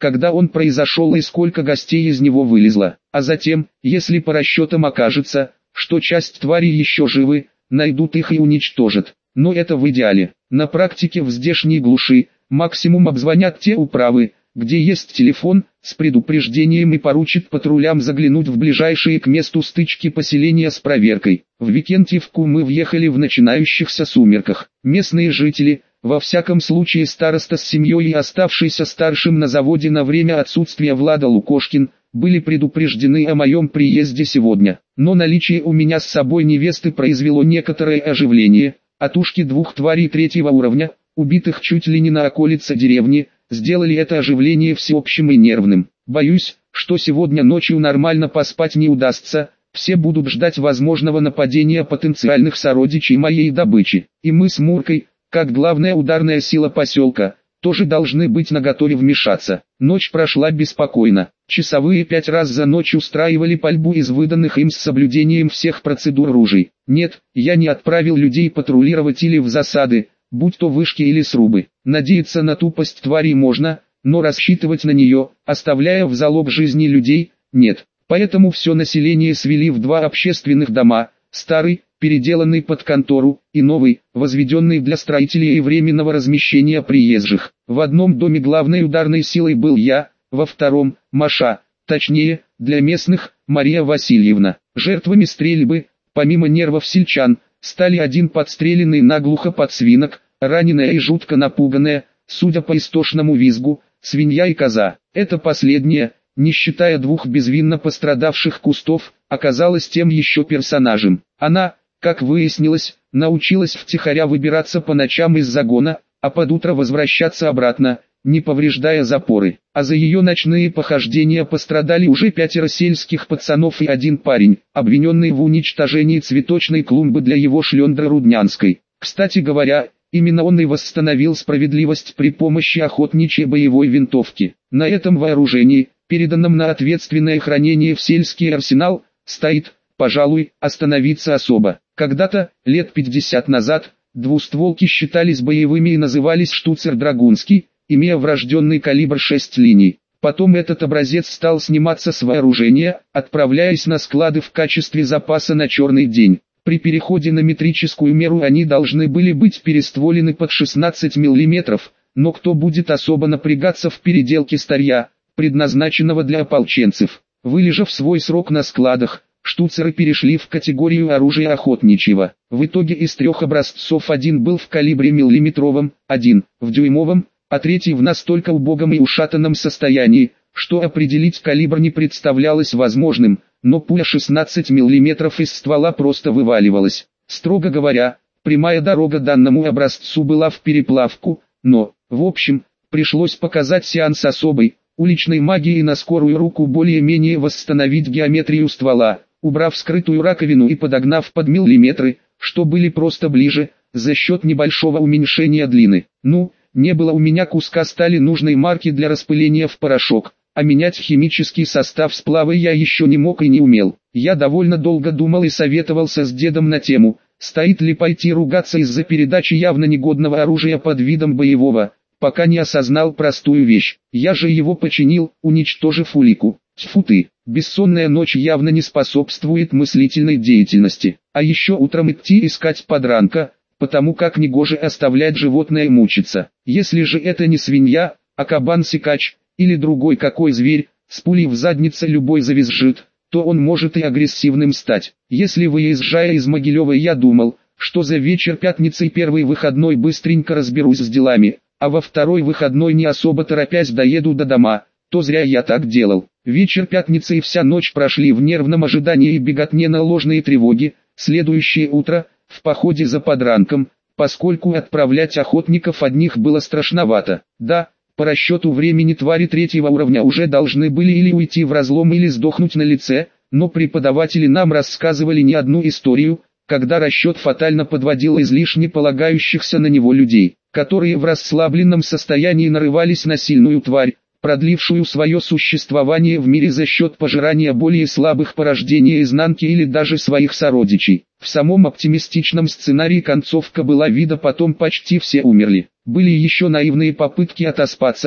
когда он произошел и сколько гостей из него вылезло. А затем, если по расчетам окажется, что часть тварей еще живы, найдут их и уничтожат. Но это в идеале. На практике в здешней глуши, максимум обзвонят те управы, где есть телефон, с предупреждением и поручат патрулям заглянуть в ближайшие к месту стычки поселения с проверкой. В Викентьевку мы въехали в начинающихся сумерках. Местные жители, во всяком случае староста с семьей и оставшийся старшим на заводе на время отсутствия Влада Лукошкин, были предупреждены о моем приезде сегодня. Но наличие у меня с собой невесты произвело некоторое оживление, а тушки двух тварей третьего уровня, убитых чуть ли не на околице деревни, сделали это оживление всеобщим и нервным. Боюсь, что сегодня ночью нормально поспать не удастся, все будут ждать возможного нападения потенциальных сородичей моей добычи. И мы с Муркой, как главная ударная сила поселка, тоже должны быть наготове вмешаться. Ночь прошла беспокойно. Часовые пять раз за ночь устраивали пальбу из выданных им с соблюдением всех процедур ружей. Нет, я не отправил людей патрулировать или в засады, будь то вышки или срубы. Надеяться на тупость тварей можно, но рассчитывать на нее, оставляя в залог жизни людей, нет. Поэтому все население свели в два общественных дома, старый, переделанный под контору, и новый, возведенный для строителей и временного размещения приезжих. В одном доме главной ударной силой был я, во втором – Маша, точнее, для местных – Мария Васильевна. Жертвами стрельбы, помимо нервов сельчан, стали один подстреленный наглухо подсвинок, раненая и жутко напуганная, судя по истошному визгу, свинья и коза. Это последнее, не считая двух безвинно пострадавших кустов, оказалась тем еще персонажем. Она, как выяснилось, научилась втихаря выбираться по ночам из загона, а под утро возвращаться обратно, не повреждая запоры. А за ее ночные похождения пострадали уже пятеро сельских пацанов и один парень, обвиненный в уничтожении цветочной клумбы для его шлендры Руднянской. Кстати говоря, именно он и восстановил справедливость при помощи охотничьей боевой винтовки. На этом вооружении, переданном на ответственное хранение в сельский арсенал, стоит, пожалуй, остановиться особо. Когда-то, лет пятьдесят назад, двустволки считались боевыми и назывались штуцер-драгунский, имея врожденный калибр шесть линий. Потом этот образец стал сниматься с вооружения, отправляясь на склады в качестве запаса на черный день. При переходе на метрическую меру они должны были быть перестволены под шестнадцать миллиметров, но кто будет особо напрягаться в переделке старья, предназначенного для ополченцев? Вылежав свой срок на складах, штуцеры перешли в категорию оружия охотничьего. В итоге из трех образцов один был в калибре миллиметровом, один в дюймовом, а третий в настолько убогом и ушатанном состоянии, что определить калибр не представлялось возможным, но пуля шестнадцать миллиметров из ствола просто вываливалась. Строго говоря, прямая дорога данному образцу была в переплавку, но, в общем, пришлось показать сеанс особой, уличной магии на скорую руку более-менее восстановить геометрию ствола, убрав скрытую раковину и подогнав под миллиметры, что были просто ближе, за счет небольшого уменьшения длины. Ну, не было у меня куска стали нужной марки для распыления в порошок, а менять химический состав сплава я еще не мог и не умел. Я довольно долго думал и советовался с дедом на тему, стоит ли пойти ругаться из-за передачи явно негодного оружия под видом боевого, пока не осознал простую вещь. Я же его починил, уничтожив улику. Тьфу ты, бессонная ночь явно не способствует мыслительной деятельности. А еще утром идти искать подранка, потому как негоже оставлять животное мучиться. Если же это не свинья, а кабан-сикач, или другой какой зверь, с пулей в заднице любой завизжит, то он может и агрессивным стать. Если выезжая из Могилева я думал, что за вечер пятницы и первый выходной быстренько разберусь с делами, а во второй выходной не особо торопясь доеду до дома, то зря я так делал. Вечер пятницы и вся ночь прошли в нервном ожидании и беготне на ложные тревоги, следующее утро – в походе за подранком, поскольку отправлять охотников одних было страшновато. Да, по расчету времени твари третьего уровня уже должны были или уйти в разлом или сдохнуть на лице, но преподаватели нам рассказывали не одну историю, когда расчет фатально подводил излишне полагающихся на него людей, которые в расслабленном состоянии нарывались на сильную тварь, продлившую свое существование в мире за счет пожирания более слабых порождений изнанки или даже своих сородичей. В самом оптимистичном сценарии концовка была вида, потом почти все умерли. Были еще наивные попытки отоспаться,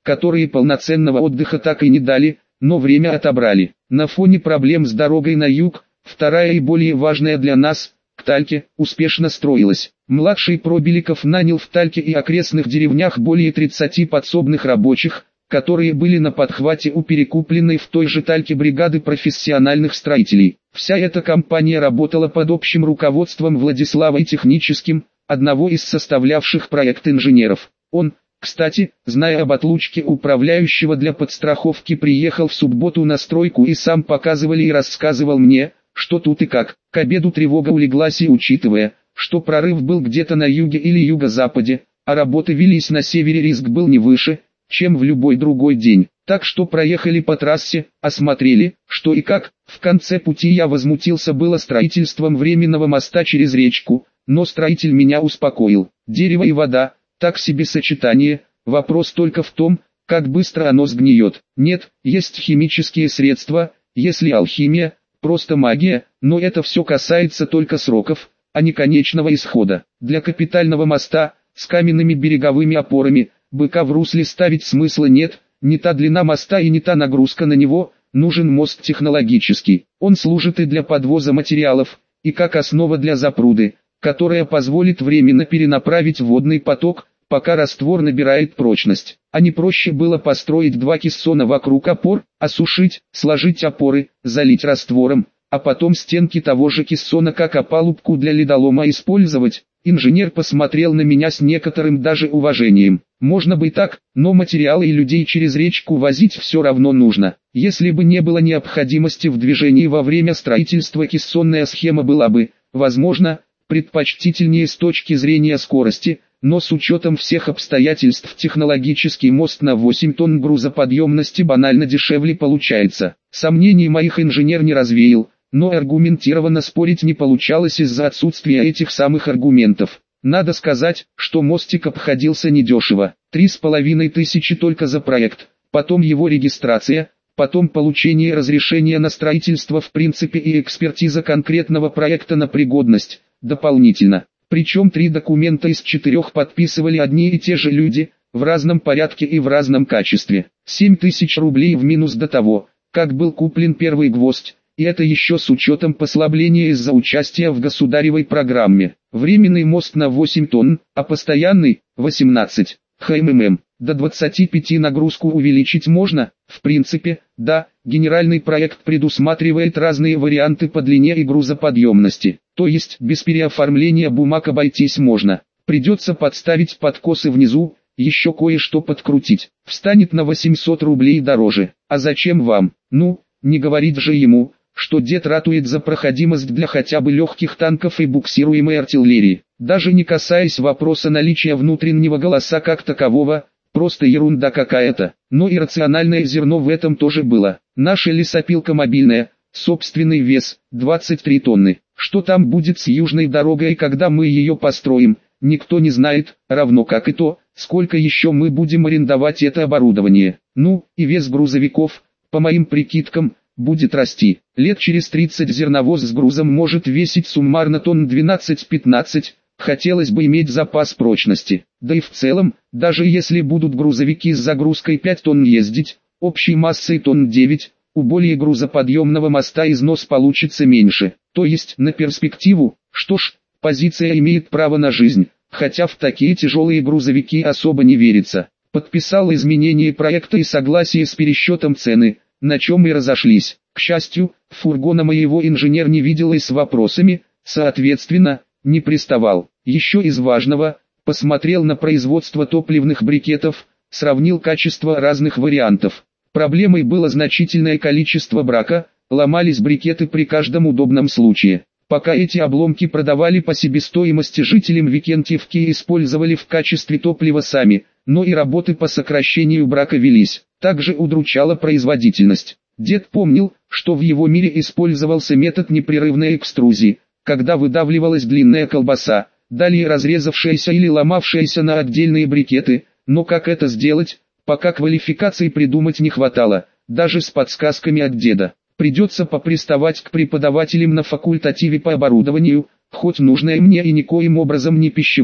которые полноценного отдыха так и не дали, но время отобрали. На фоне проблем с дорогой на юг, вторая и более важная для нас, к Тальке, успешно строилась. Младший Пробеликов нанял в Тальке и окрестных деревнях более тридцати подсобных рабочих, которые были на подхвате у перекупленной в той же Тальке бригады профессиональных строителей. Вся эта компания работала под общим руководством Владислава Техническим, одного из составлявших проект инженеров. Он, кстати, зная об отлучке управляющего для подстраховки, приехал в субботу на стройку и сам показывал и рассказывал мне, что тут и как. К обеду тревога улеглась, и учитывая, что прорыв был где-то на юге или юго-западе, а работы велись на севере, риск был не выше, чем в любой другой день. Так что проехали по трассе, осмотрели, что и как. В конце пути я возмутился было строительством временного моста через речку, но строитель меня успокоил. Дерево и вода, так себе сочетание, вопрос только в том, как быстро оно сгниет. Нет, есть химические средства, если алхимия, просто магия, но это все касается только сроков, а не конечного исхода. Для капитального моста, с каменными береговыми опорами, быка в русле ставить смысла нет, не та длина моста и не та нагрузка на него, нужен мост технологический. Он служит и для подвоза материалов, и как основа для запруды, которая позволит временно перенаправить водный поток, пока раствор набирает прочность. А не проще было построить два кессона вокруг опор, осушить, сложить опоры, залить раствором, а потом стенки того же кессона как опалубку для ледолома использовать? Инженер посмотрел на меня с некоторым даже уважением. Можно бы и так, но материалы и людей через речку возить все равно нужно. Если бы не было необходимости в движении во время строительства, кессонная схема была бы, возможно, предпочтительнее с точки зрения скорости, но с учетом всех обстоятельств технологический мост на восемь тонн грузоподъемности банально дешевле получается. Сомнений моих инженер не развеял, но аргументированно спорить не получалось из-за отсутствия этих самых аргументов. Надо сказать, что мостик обходился недешево. Три с половиной тысячи только за проект, потом его регистрация, потом получение разрешения на строительство в принципе и экспертиза конкретного проекта на пригодность, дополнительно. Причем три документа из четырех подписывали одни и те же люди, в разном порядке и в разном качестве. семь тысяч рублей в минус до того, как был куплен первый гвоздь, и это еще с учетом послабления из-за участия в государевой программе. Временный мост на восемь тонн, а постоянный – восемнадцать. ХММ. До двадцати пяти нагрузку увеличить можно? В принципе, да. Генеральный проект предусматривает разные варианты по длине и грузоподъемности. То есть без переоформления бумаг обойтись можно. Придется подставить подкосы внизу, еще кое-что подкрутить. Встанет на восемьсот рублей дороже. А зачем вам? Ну, не говорить же ему, что дед ратует за проходимость для хотя бы легких танков и буксируемой артиллерии. Даже не касаясь вопроса наличия внутреннего голоса как такового, просто ерунда какая-то. Но и рациональное зерно в этом тоже было. Наша лесопилка мобильная, собственный вес, двадцать три тонны. Что там будет с южной дорогой и когда мы ее построим, никто не знает, равно как и то, сколько еще мы будем арендовать это оборудование. Ну, и вес грузовиков, по моим прикидкам, будет расти. Лет через тридцать зерновоз с грузом может весить суммарно тонн двенадцать-пятнадцать, хотелось бы иметь запас прочности. Да и в целом, даже если будут грузовики с загрузкой пять тонн ездить, общей массой тонн девять, у более грузоподъемного моста износ получится меньше. То есть на перспективу, что ж, позиция имеет право на жизнь, хотя в такие тяжелые грузовики особо не верится. Подписал изменение проекта и согласие с пересчетом цены, на чем и разошлись. К счастью, фургона моего инженер не видел и с вопросами, соответственно, не приставал. Еще из важного, посмотрел на производство топливных брикетов, сравнил качество разных вариантов. Проблемой было значительное количество брака, ломались брикеты при каждом удобном случае. Пока эти обломки продавали по себестоимости жителям Викентьевки и использовали в качестве топлива сами, но и работы по сокращению брака велись. Также удручала производительность. Дед помнил, что в его мире использовался метод непрерывной экструзии, когда выдавливалась длинная колбаса, далее разрезавшаяся или ломавшаяся на отдельные брикеты, но как это сделать, пока квалификации придумать не хватало, даже с подсказками от деда. Придется поприставать к преподавателям на факультативе по оборудованию, хоть нужное мне и никоим образом не пищевое.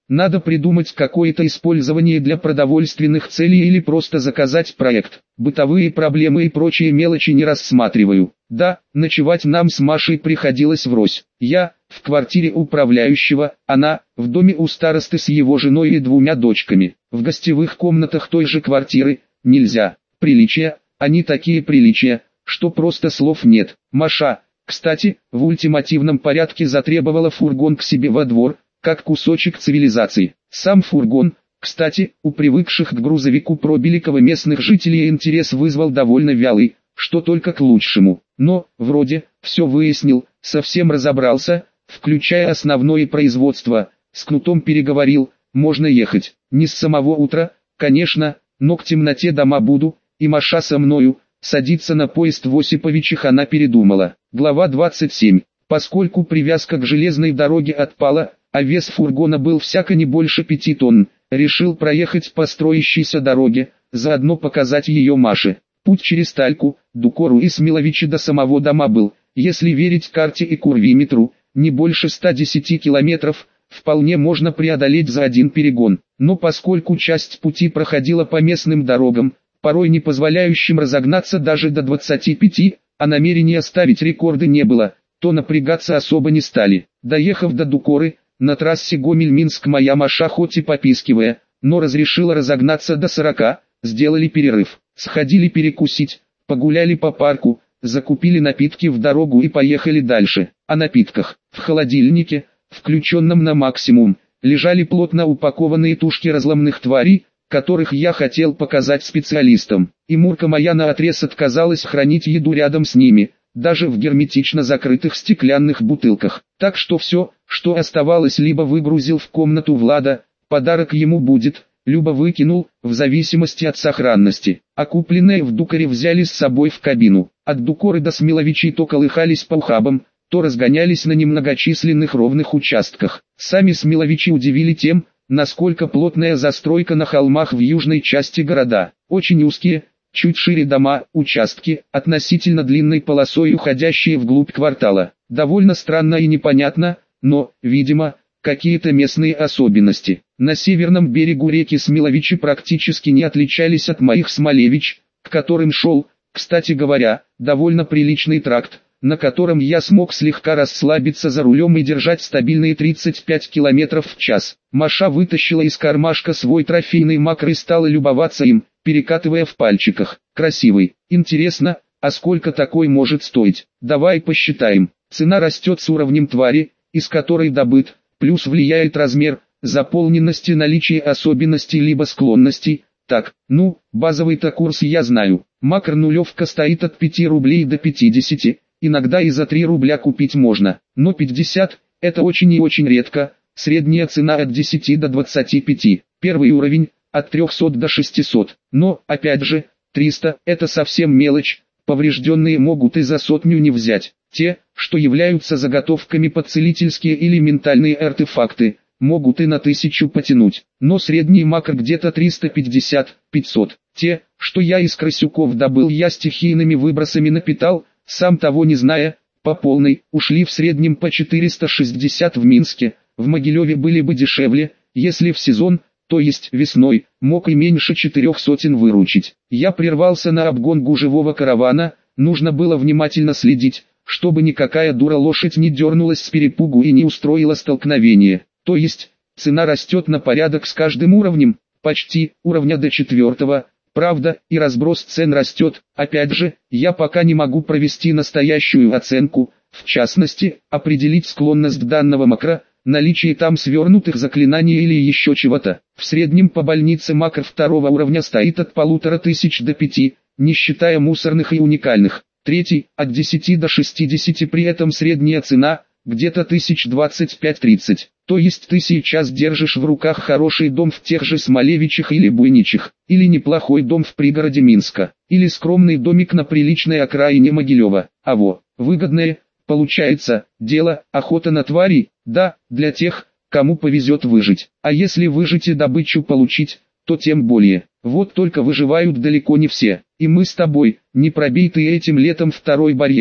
Надо придумать какое-то использование для продовольственных целей или просто заказать проект. Бытовые проблемы и прочие мелочи не рассматриваю. Да, ночевать нам с Машей приходилось врозь. Я в квартире управляющего, она в доме у старосты с его женой и двумя дочками. В гостевых комнатах той же квартиры нельзя. Приличия, они такие приличия, что просто слов нет. Маша, кстати, в ультимативном порядке затребовала фургон к себе во двор, как кусочек цивилизации. Сам фургон, кстати, у привыкших к грузовику Пробеликова местных жителей интерес вызвал довольно вялый, что только к лучшему. Но, вроде, все выяснил, совсем разобрался, включая основное производство, с Кнутом переговорил, можно ехать. Не с самого утра, конечно, но к темноте дома буду, и Маша со мною. Садиться на поезд в Осиповичах она передумала. Глава двадцать семь. Поскольку привязка к железной дороге отпала, а вес фургона был всяко не больше пяти тонн, решил проехать по строящейся дороге, заодно показать ее Маше. Путь через Тальку, Дукору и Смиловичи до самого дома был, если верить карте и курвиметру, не больше ста десяти километров, вполне можно преодолеть за один перегон. Но поскольку часть пути проходила по местным дорогам, порой не позволяющим разогнаться даже до двадцати пяти, а намерения ставить рекорды не было, то напрягаться особо не стали. Доехав до Дукоры, на трассе Гомель-Минск моя Маша хоть и попискивая, но разрешила разогнаться до сорока, сделали перерыв, сходили перекусить, погуляли по парку, закупили напитки в дорогу и поехали дальше. О напитках. В холодильнике, включенном на максимум, лежали плотно упакованные тушки разломных тварей, которых я хотел показать специалистам. И Мурка моя наотрез отказалась хранить еду рядом с ними, даже в герметично закрытых стеклянных бутылках. Так что все, что оставалось, либо выгрузил в комнату Влада, подарок ему будет, либо выкинул, в зависимости от сохранности. А купленные в Дукоре взяли с собой в кабину. От Дукоры до Смиловичей то колыхались по ухабам, то разгонялись на немногочисленных ровных участках. Сами Смиловичи удивили тем, насколько плотная застройка на холмах в южной части города. Очень узкие, чуть шире дома, участки, относительно длинной полосой уходящие вглубь квартала. Довольно странно и непонятно, но, видимо, какие-то местные особенности. На северном берегу реки Смиловичи практически не отличались от моих Смолевич, к которым шел, кстати говоря, довольно приличный тракт, на котором я смог слегка расслабиться за рулем и держать стабильные тридцать пять километров в час. Маша вытащила из кармашка свой трофейный макро и стала любоваться им, перекатывая в пальчиках. Красивый. Интересно, а сколько такой может стоить? Давай посчитаем. Цена растет с уровнем твари, из которой добыт, плюс влияет размер, заполненность и наличие особенностей либо склонностей. Так, ну, базовый-то курс я знаю. Макро нулевка стоит от пяти рублей до пятидесяти. Иногда и за три рубля купить можно, но пятьдесят – это очень и очень редко, средняя цена от десяти до двадцати пяти, первый уровень – от трёхсот до шестисот, но, опять же, триста – это совсем мелочь, поврежденные могут и за сотню не взять, те, что являются заготовками под целительские или ментальные артефакты, могут и на тысячу потянуть, но средний макро где-то триста пятьдесят — пятьсот, те, что я из крысюков добыл, я стихийными выбросами напитал, сам того не зная, по полной, ушли в среднем по четыреста шестьдесят в Минске, в Могилеве были бы дешевле, если в сезон, то есть весной, мог и меньше четырех сотен выручить. Я прервался на обгон гужевого каравана, нужно было внимательно следить, чтобы никакая дура лошадь не дернулась с перепугу и не устроила столкновение. То есть, цена растет на порядок с каждым уровнем, почти, уровня до четвертого. Правда, и разброс цен растет, опять же, я пока не могу провести настоящую оценку, в частности, определить склонность данного макро, наличие там свернутых заклинаний или еще чего-то. В среднем по больнице макро второго уровня стоит от полутора тысяч до пяти, не считая мусорных и уникальных. Третий, от десяти до шестидесяти, при этом средняя цена, где-то тысяч двадцать пять — тридцать. То есть ты сейчас держишь в руках хороший дом в тех же Смолевичах или Буйничах, или неплохой дом в пригороде Минска, или скромный домик на приличной окраине Могилева. А во, выгодное, получается, дело, охота на тварей, да, для тех, кому повезет выжить. А если выжить и добычу получить, то тем более. Вот только выживают далеко не все. И мы с тобой, не пробей ты этим летом второй барьер,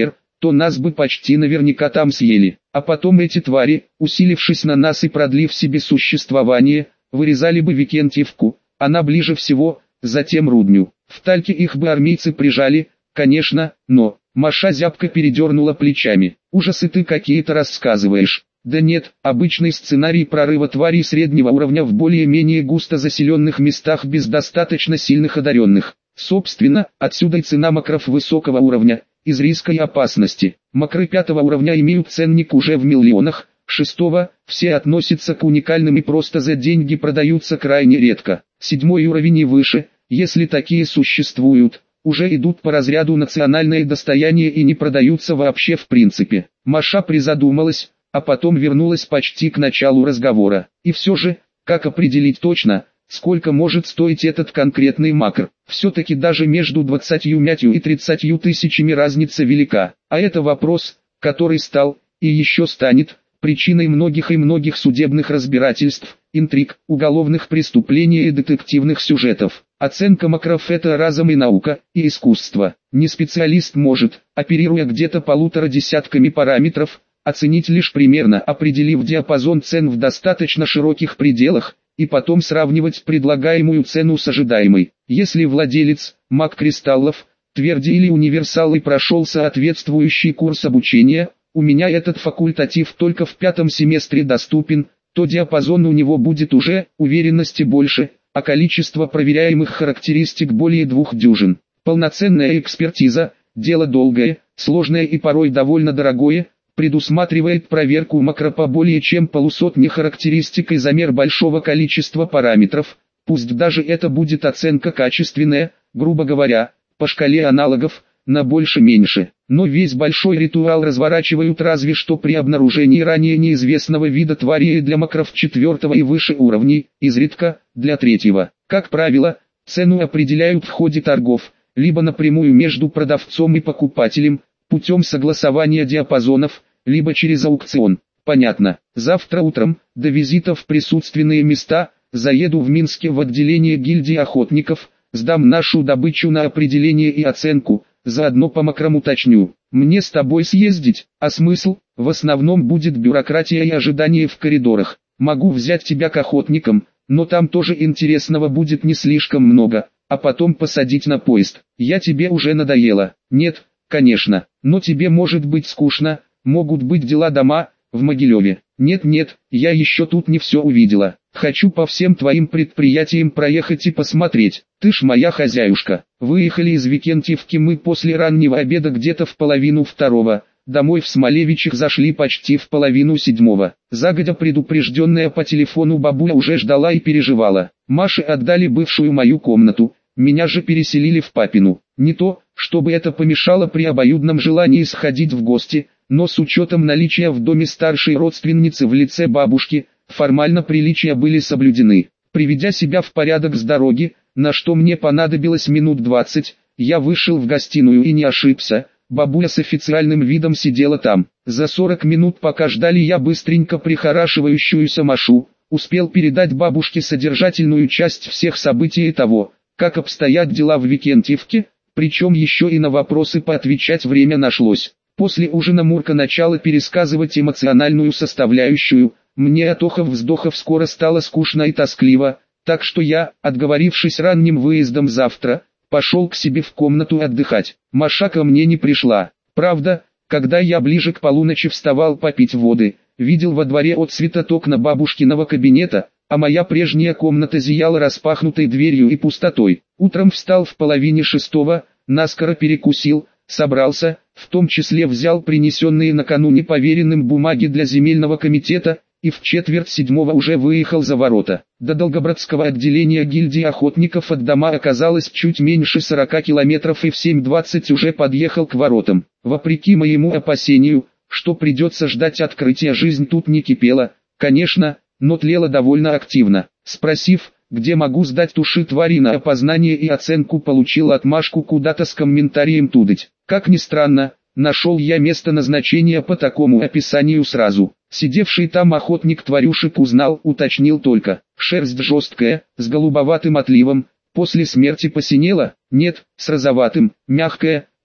то нас бы почти наверняка там съели. А потом эти твари, усилившись на нас и продлив себе существование, вырезали бы Викентьевку, она ближе всего, затем Рудню. В Тальке их бы армейцы прижали, конечно, но... Маша зябко передернула плечами. Ужасы ты какие-то рассказываешь. Да нет, обычный сценарий прорыва тварей среднего уровня в более-менее густо заселенных местах без достаточно сильных одаренных. Собственно, отсюда и цена макров высокого уровня, из риска и опасности. Макры пятого уровня имеют ценник уже в миллионах, шестого, все относятся к уникальным и просто за деньги продаются крайне редко. Седьмой уровень и выше, если такие существуют, уже идут по разряду национальное достояние и не продаются вообще в принципе. Маша призадумалась, а потом вернулась почти к началу разговора. И все же, как определить точно, сколько может стоить этот конкретный макр? Все-таки даже между двадцатью пятью и тридцатью тысячами разница велика. А это вопрос, который стал, и еще станет, причиной многих и многих судебных разбирательств, интриг, уголовных преступлений и детективных сюжетов. Оценка макров – это разом и наука, и искусство. Не специалист может, оперируя где-то полутора десятками параметров, оценить лишь примерно, определив диапазон цен в достаточно широких пределах, и потом сравнивать предлагаемую цену с ожидаемой. Если владелец, маг кристаллов, тверди или универсал и прошел соответствующий курс обучения, у меня этот факультатив только в пятом семестре доступен, то диапазон у него будет уже, уверенности больше, а количество проверяемых характеристик более двух дюжин. Полноценная экспертиза, дело долгое, сложное и порой довольно дорогое, предусматривает проверку макро по более чем полусотни характеристик и замер большого количества параметров, пусть даже это будет оценка качественная, грубо говоря, по шкале аналогов, на больше-меньше. Но весь большой ритуал разворачивают разве что при обнаружении ранее неизвестного вида твари для макров четвертого и выше уровней, изредка, для третьего. Как правило, цену определяют в ходе торгов, либо напрямую между продавцом и покупателем, путем согласования диапазонов, либо через аукцион. Понятно. Завтра утром, до визита в присутственные места, заеду в Минске в отделение гильдии охотников, сдам нашу добычу на определение и оценку, заодно по макрам уточню. Мне с тобой съездить, а смысл? В основном будет бюрократия и ожидание в коридорах. Могу взять тебя к охотникам, но там тоже интересного будет не слишком много, а потом посадить на поезд. Я тебе уже надоела. Нет, конечно, но тебе может быть скучно, могут быть дела дома, в Могилеве. Нет-нет, я еще тут не все увидела. Хочу по всем твоим предприятиям проехать и посмотреть. Ты ж моя хозяюшка. Выехали из Викентьевки мы после раннего обеда где-то в половину второго. Домой в Смолевичах зашли почти в половину седьмого. Загодя предупрежденная по телефону бабуля уже ждала и переживала. Маше отдали бывшую мою комнату, меня же переселили в папину. Не то, чтобы это помешало при обоюдном желании сходить в гости, но с учетом наличия в доме старшей родственницы в лице бабушки, формально приличия были соблюдены. Приведя себя в порядок с дороги, на что мне понадобилось минут двадцать, я вышел в гостиную и не ошибся, бабуля с официальным видом сидела там. За сорок минут пока ждали я быстренько прихорашивающуюся Машу, успел передать бабушке содержательную часть всех событий и того, как обстоят дела в Викентьевке, причем еще и на вопросы поотвечать время нашлось. После ужина Мурка начала пересказывать эмоциональную составляющую, мне от охов-вздохов скоро стало скучно и тоскливо, так что я, отговорившись ранним выездом завтра, пошел к себе в комнату отдыхать. Маша ко мне не пришла. Правда, когда я ближе к полуночи вставал попить воды, видел во дворе отсвет от окна бабушкиного кабинета, а моя прежняя комната зияла распахнутой дверью и пустотой. Утром встал в половине шестого, наскоро перекусил, собрался, в том числе взял принесенные накануне поверенным бумаги для земельного комитета, и в четверть седьмого уже выехал за ворота. До Долгобратского отделения гильдии охотников от дома оказалось чуть меньше сорока километров и в семь двадцать уже подъехал к воротам. Вопреки моему опасению, что придется ждать открытия, жизнь тут не кипела, конечно, но тлела довольно активно. Спросив, где могу сдать туши твари на опознание и оценку, получил отмашку куда-то с комментарием тудыть. Как ни странно, нашел я место назначения по такому описанию сразу. Сидевший там охотник тварюшек узнал, уточнил только. Шерсть жесткая, с голубоватым отливом, после смерти посинела? Нет, с розоватым, мягкая,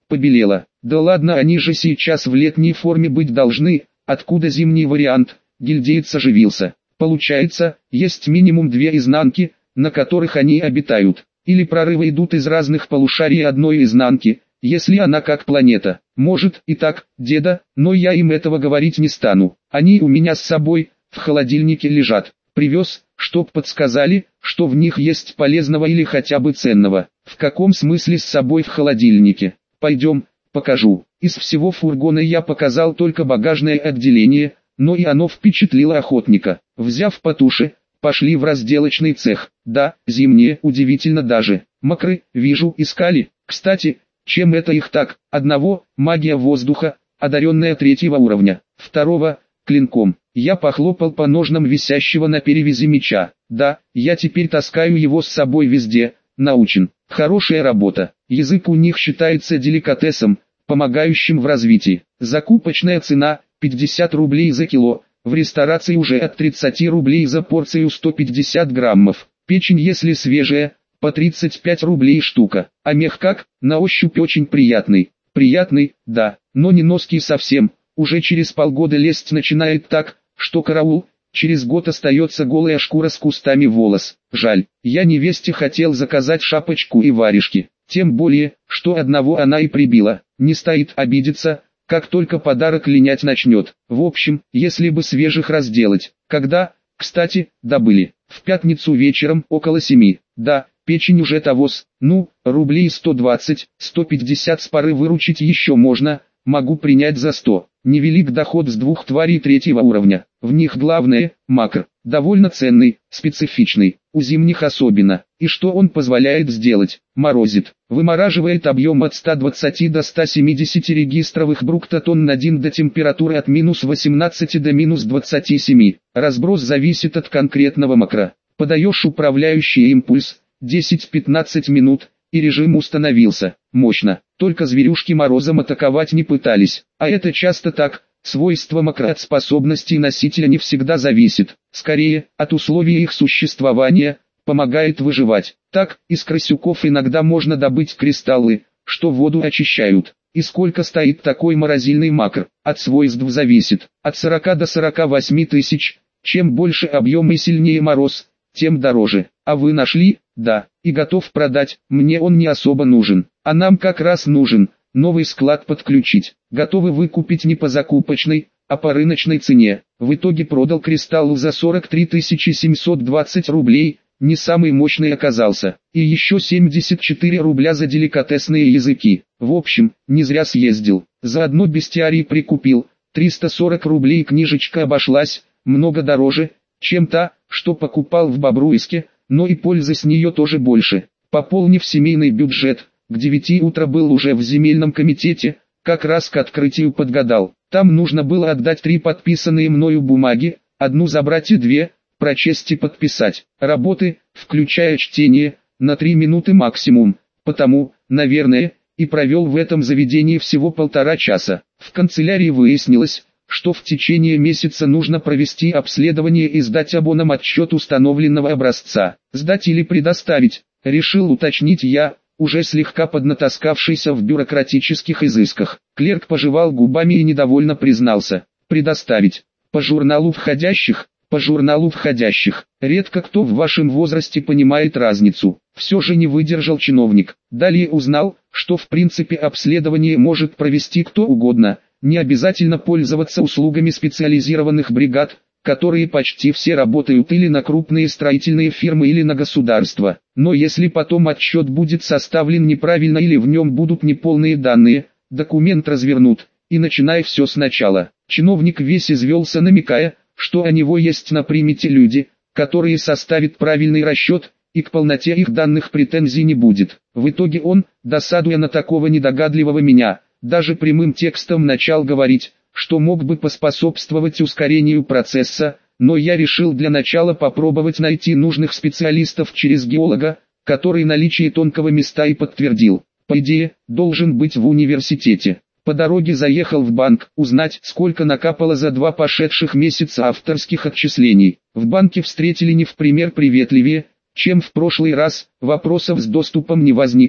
побелела. Да ладно, они же сейчас в летней форме быть должны, откуда зимний вариант? Гильдеец оживился. Получается, есть минимум две изнанки, на которых они обитают. Или прорывы идут из разных полушарий одной изнанки, если она как планета. Может и так, деда, но я им этого говорить не стану. Они у меня с собой, в холодильнике лежат. Привез, чтоб подсказали, что в них есть полезного или хотя бы ценного. В каком смысле с собой в холодильнике? Пойдем, покажу. Из всего фургона я показал только багажное отделение, но и оно впечатлило охотника. Взяв по туше, пошли в разделочный цех. Да, зимние, удивительно даже. Макры, вижу, искали. Кстати, чем это их так? Одного, магия воздуха, одаренная третьего уровня. Второго, клинком. Я похлопал по ножнам висящего на перевязи меча. Да, я теперь таскаю его с собой везде, научен. Хорошая работа. Язык у них считается деликатесом, помогающим в развитии. Закупочная цена – пятьдесят рублей за кило, в ресторации уже от тридцати рублей за порцию сто пятьдесят граммов. Печень, если свежая, по тридцать пять рублей штука. А мех как? На ощупь очень приятный. Приятный, да, но не ноский совсем. Уже через полгода лезть начинает так, что караул, через год остается голая шкура с кустами волос. Жаль, я невесте хотел заказать шапочку и варежки. Тем более, что одного она и прибила. Не стоит обидеться, как только подарок линять начнет. В общем, если бы свежих разделать. Когда, кстати, добыли? В пятницу вечером около семи. Да, печень уже тогос. Ну, рублей сто двадцать, сто пятьдесят с пары выручить еще можно. Могу принять за сто. Невелик доход с двух тварей третьего уровня. В них главное, макр. Довольно ценный, специфичный. У зимних особенно. И что он позволяет сделать? Морозит. Вымораживает объем от ста двадцати до ста семидесяти регистровых бруктотонн на один до температуры от минус восемнадцати до минус двадцати семи. Разброс зависит от конкретного макра. Подаешь управляющий импульс, десять-пятнадцать минут, и режим установился. Мощно. Только зверюшки морозом атаковать не пытались. А это часто так. Свойства макро от способностей носителя не всегда зависит. Скорее, от условий их существования, помогает выживать. Так, из крысюков иногда можно добыть кристаллы, что воду очищают. И сколько стоит такой морозильный макр? От свойств зависит. От сорока до сорока восьми тысяч. Чем больше объем и сильнее мороз, тем дороже. А вы нашли? Да. И готов продать. Мне он не особо нужен. А нам как раз нужен. Новый склад подключить. Готовы выкупить не по закупочной, а по рыночной цене. В итоге продал кристаллу за сорок три тысячи семьсот двадцать рублей. Не самый мощный оказался. И еще семьдесят четыре рубля за деликатесные языки. В общем, не зря съездил. Заодно бестиарий прикупил. триста сорок рублей книжечка обошлась. Много дороже, чем та, что покупал в Бобруйске, но и пользы с нее тоже больше. Пополнив семейный бюджет, к девяти утра был уже в земельном комитете, как раз к открытию подгадал. Там нужно было отдать три подписанные мною бумаги, одну забрать и две, прочесть и подписать. Работы, включая чтение, на три минуты максимум, потому, наверное, и провел в этом заведении всего полтора часа. В канцелярии выяснилось, что в течение месяца нужно провести обследование и сдать абонам отчет установленного образца. Сдать или предоставить, решил уточнить я, уже слегка поднатаскавшийся в бюрократических изысках. Клерк пожевал губами и недовольно признался. Предоставить. По журналу входящих, по журналу входящих. Редко кто в вашем возрасте понимает разницу. Все же не выдержал чиновник. Далее узнал, что в принципе обследование может провести кто угодно. Не обязательно пользоваться услугами специализированных бригад, которые почти все работают или на крупные строительные фирмы или на государство. Но если потом отчет будет составлен неправильно или в нем будут неполные данные, документ развернут, и начинай все сначала. Чиновник весь извелся, намекая, что у него есть на примете люди, которые составят правильный расчет, и к полноте их данных претензий не будет. В итоге он, досадуя на такого недогадливого меня, даже прямым текстом начал говорить, что мог бы поспособствовать ускорению процесса, но я решил для начала попробовать найти нужных специалистов через геолога, который наличие тонкого места и подтвердил. По идее, должен быть в университете. По дороге заехал в банк, узнать, сколько накапало за два пошедших месяца авторских отчислений. В банке встретили не в пример приветливее, чем в прошлый раз, вопросов с доступом не возникло,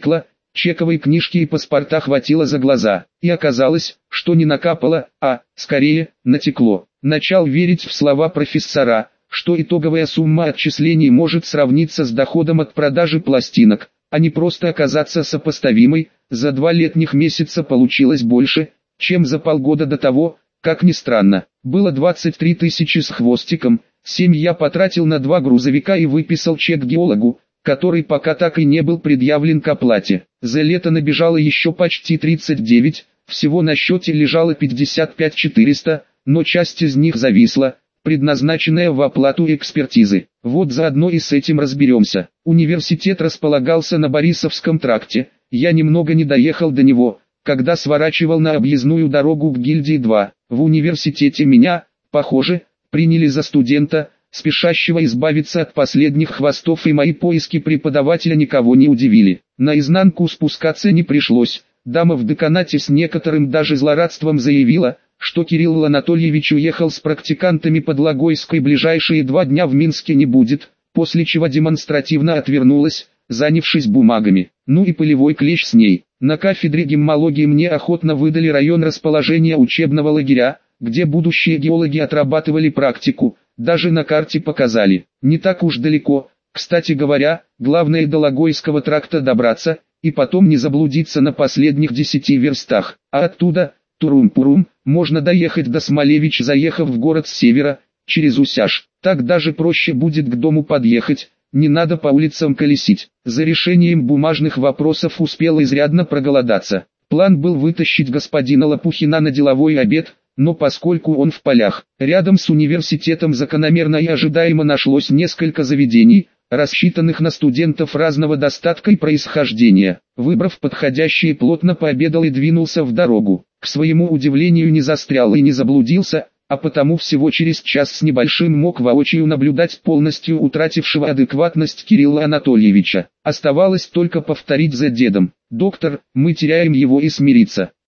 Чековой книжки и паспорта хватило за глаза, и оказалось, что не накапало, а, скорее, натекло. Начал верить в слова профессора, что итоговая сумма отчислений может сравниться с доходом от продажи пластинок, а не просто оказаться сопоставимой. За два летних месяца получилось больше, чем за полгода до того. Как ни странно, было двадцать три тысячи с хвостиком. Семь я потратил на два грузовика и выписал чек геологу, который пока так и не был предъявлен к оплате. За лето набежало еще почти тридцать девять, всего на счете лежало пятьдесят пять тысяч четыреста, но часть из них зависла, предназначенная в оплату экспертизы. Вот заодно и с этим разберемся. Университет располагался на Борисовском тракте, я немного не доехал до него, когда сворачивал на объездную дорогу к гильдии два. В университете меня, похоже, приняли за студента, спешащего избавиться от последних хвостов, и мои поиски преподавателя никого не удивили. Наизнанку спускаться не пришлось, дама в деканате с некоторым даже злорадством заявила, что Кирилл Анатольевич уехал с практикантами под Логойской, ближайшие два дня в Минске не будет, после чего демонстративно отвернулась, занявшись бумагами. Ну и полевой клещ с ней. На кафедре геммологии мне охотно выдали район расположения учебного лагеря, где будущие геологи отрабатывали практику, даже на карте показали. Не так уж далеко, кстати говоря, главное до Логойского тракта добраться, и потом не заблудиться на последних десяти верстах, а оттуда, турум-пурум, можно доехать до Смолевич, заехав в город с севера, через Усяж. Так даже проще будет к дому подъехать, не надо по улицам колесить. За решением бумажных вопросов успел изрядно проголодаться. План был вытащить господина Лопухина на деловой обед, но поскольку он в полях, рядом с университетом закономерно и ожидаемо нашлось несколько заведений, рассчитанных на студентов разного достатка и происхождения. Выбрав подходящие, плотно пообедал и двинулся в дорогу. К своему удивлению не застрял и не заблудился, а потому всего через час с небольшим мог воочию наблюдать полностью утратившего адекватность Кирилла Анатольевича. Оставалось только повторить за дедом: «Доктор, мы теряем его», и смириться.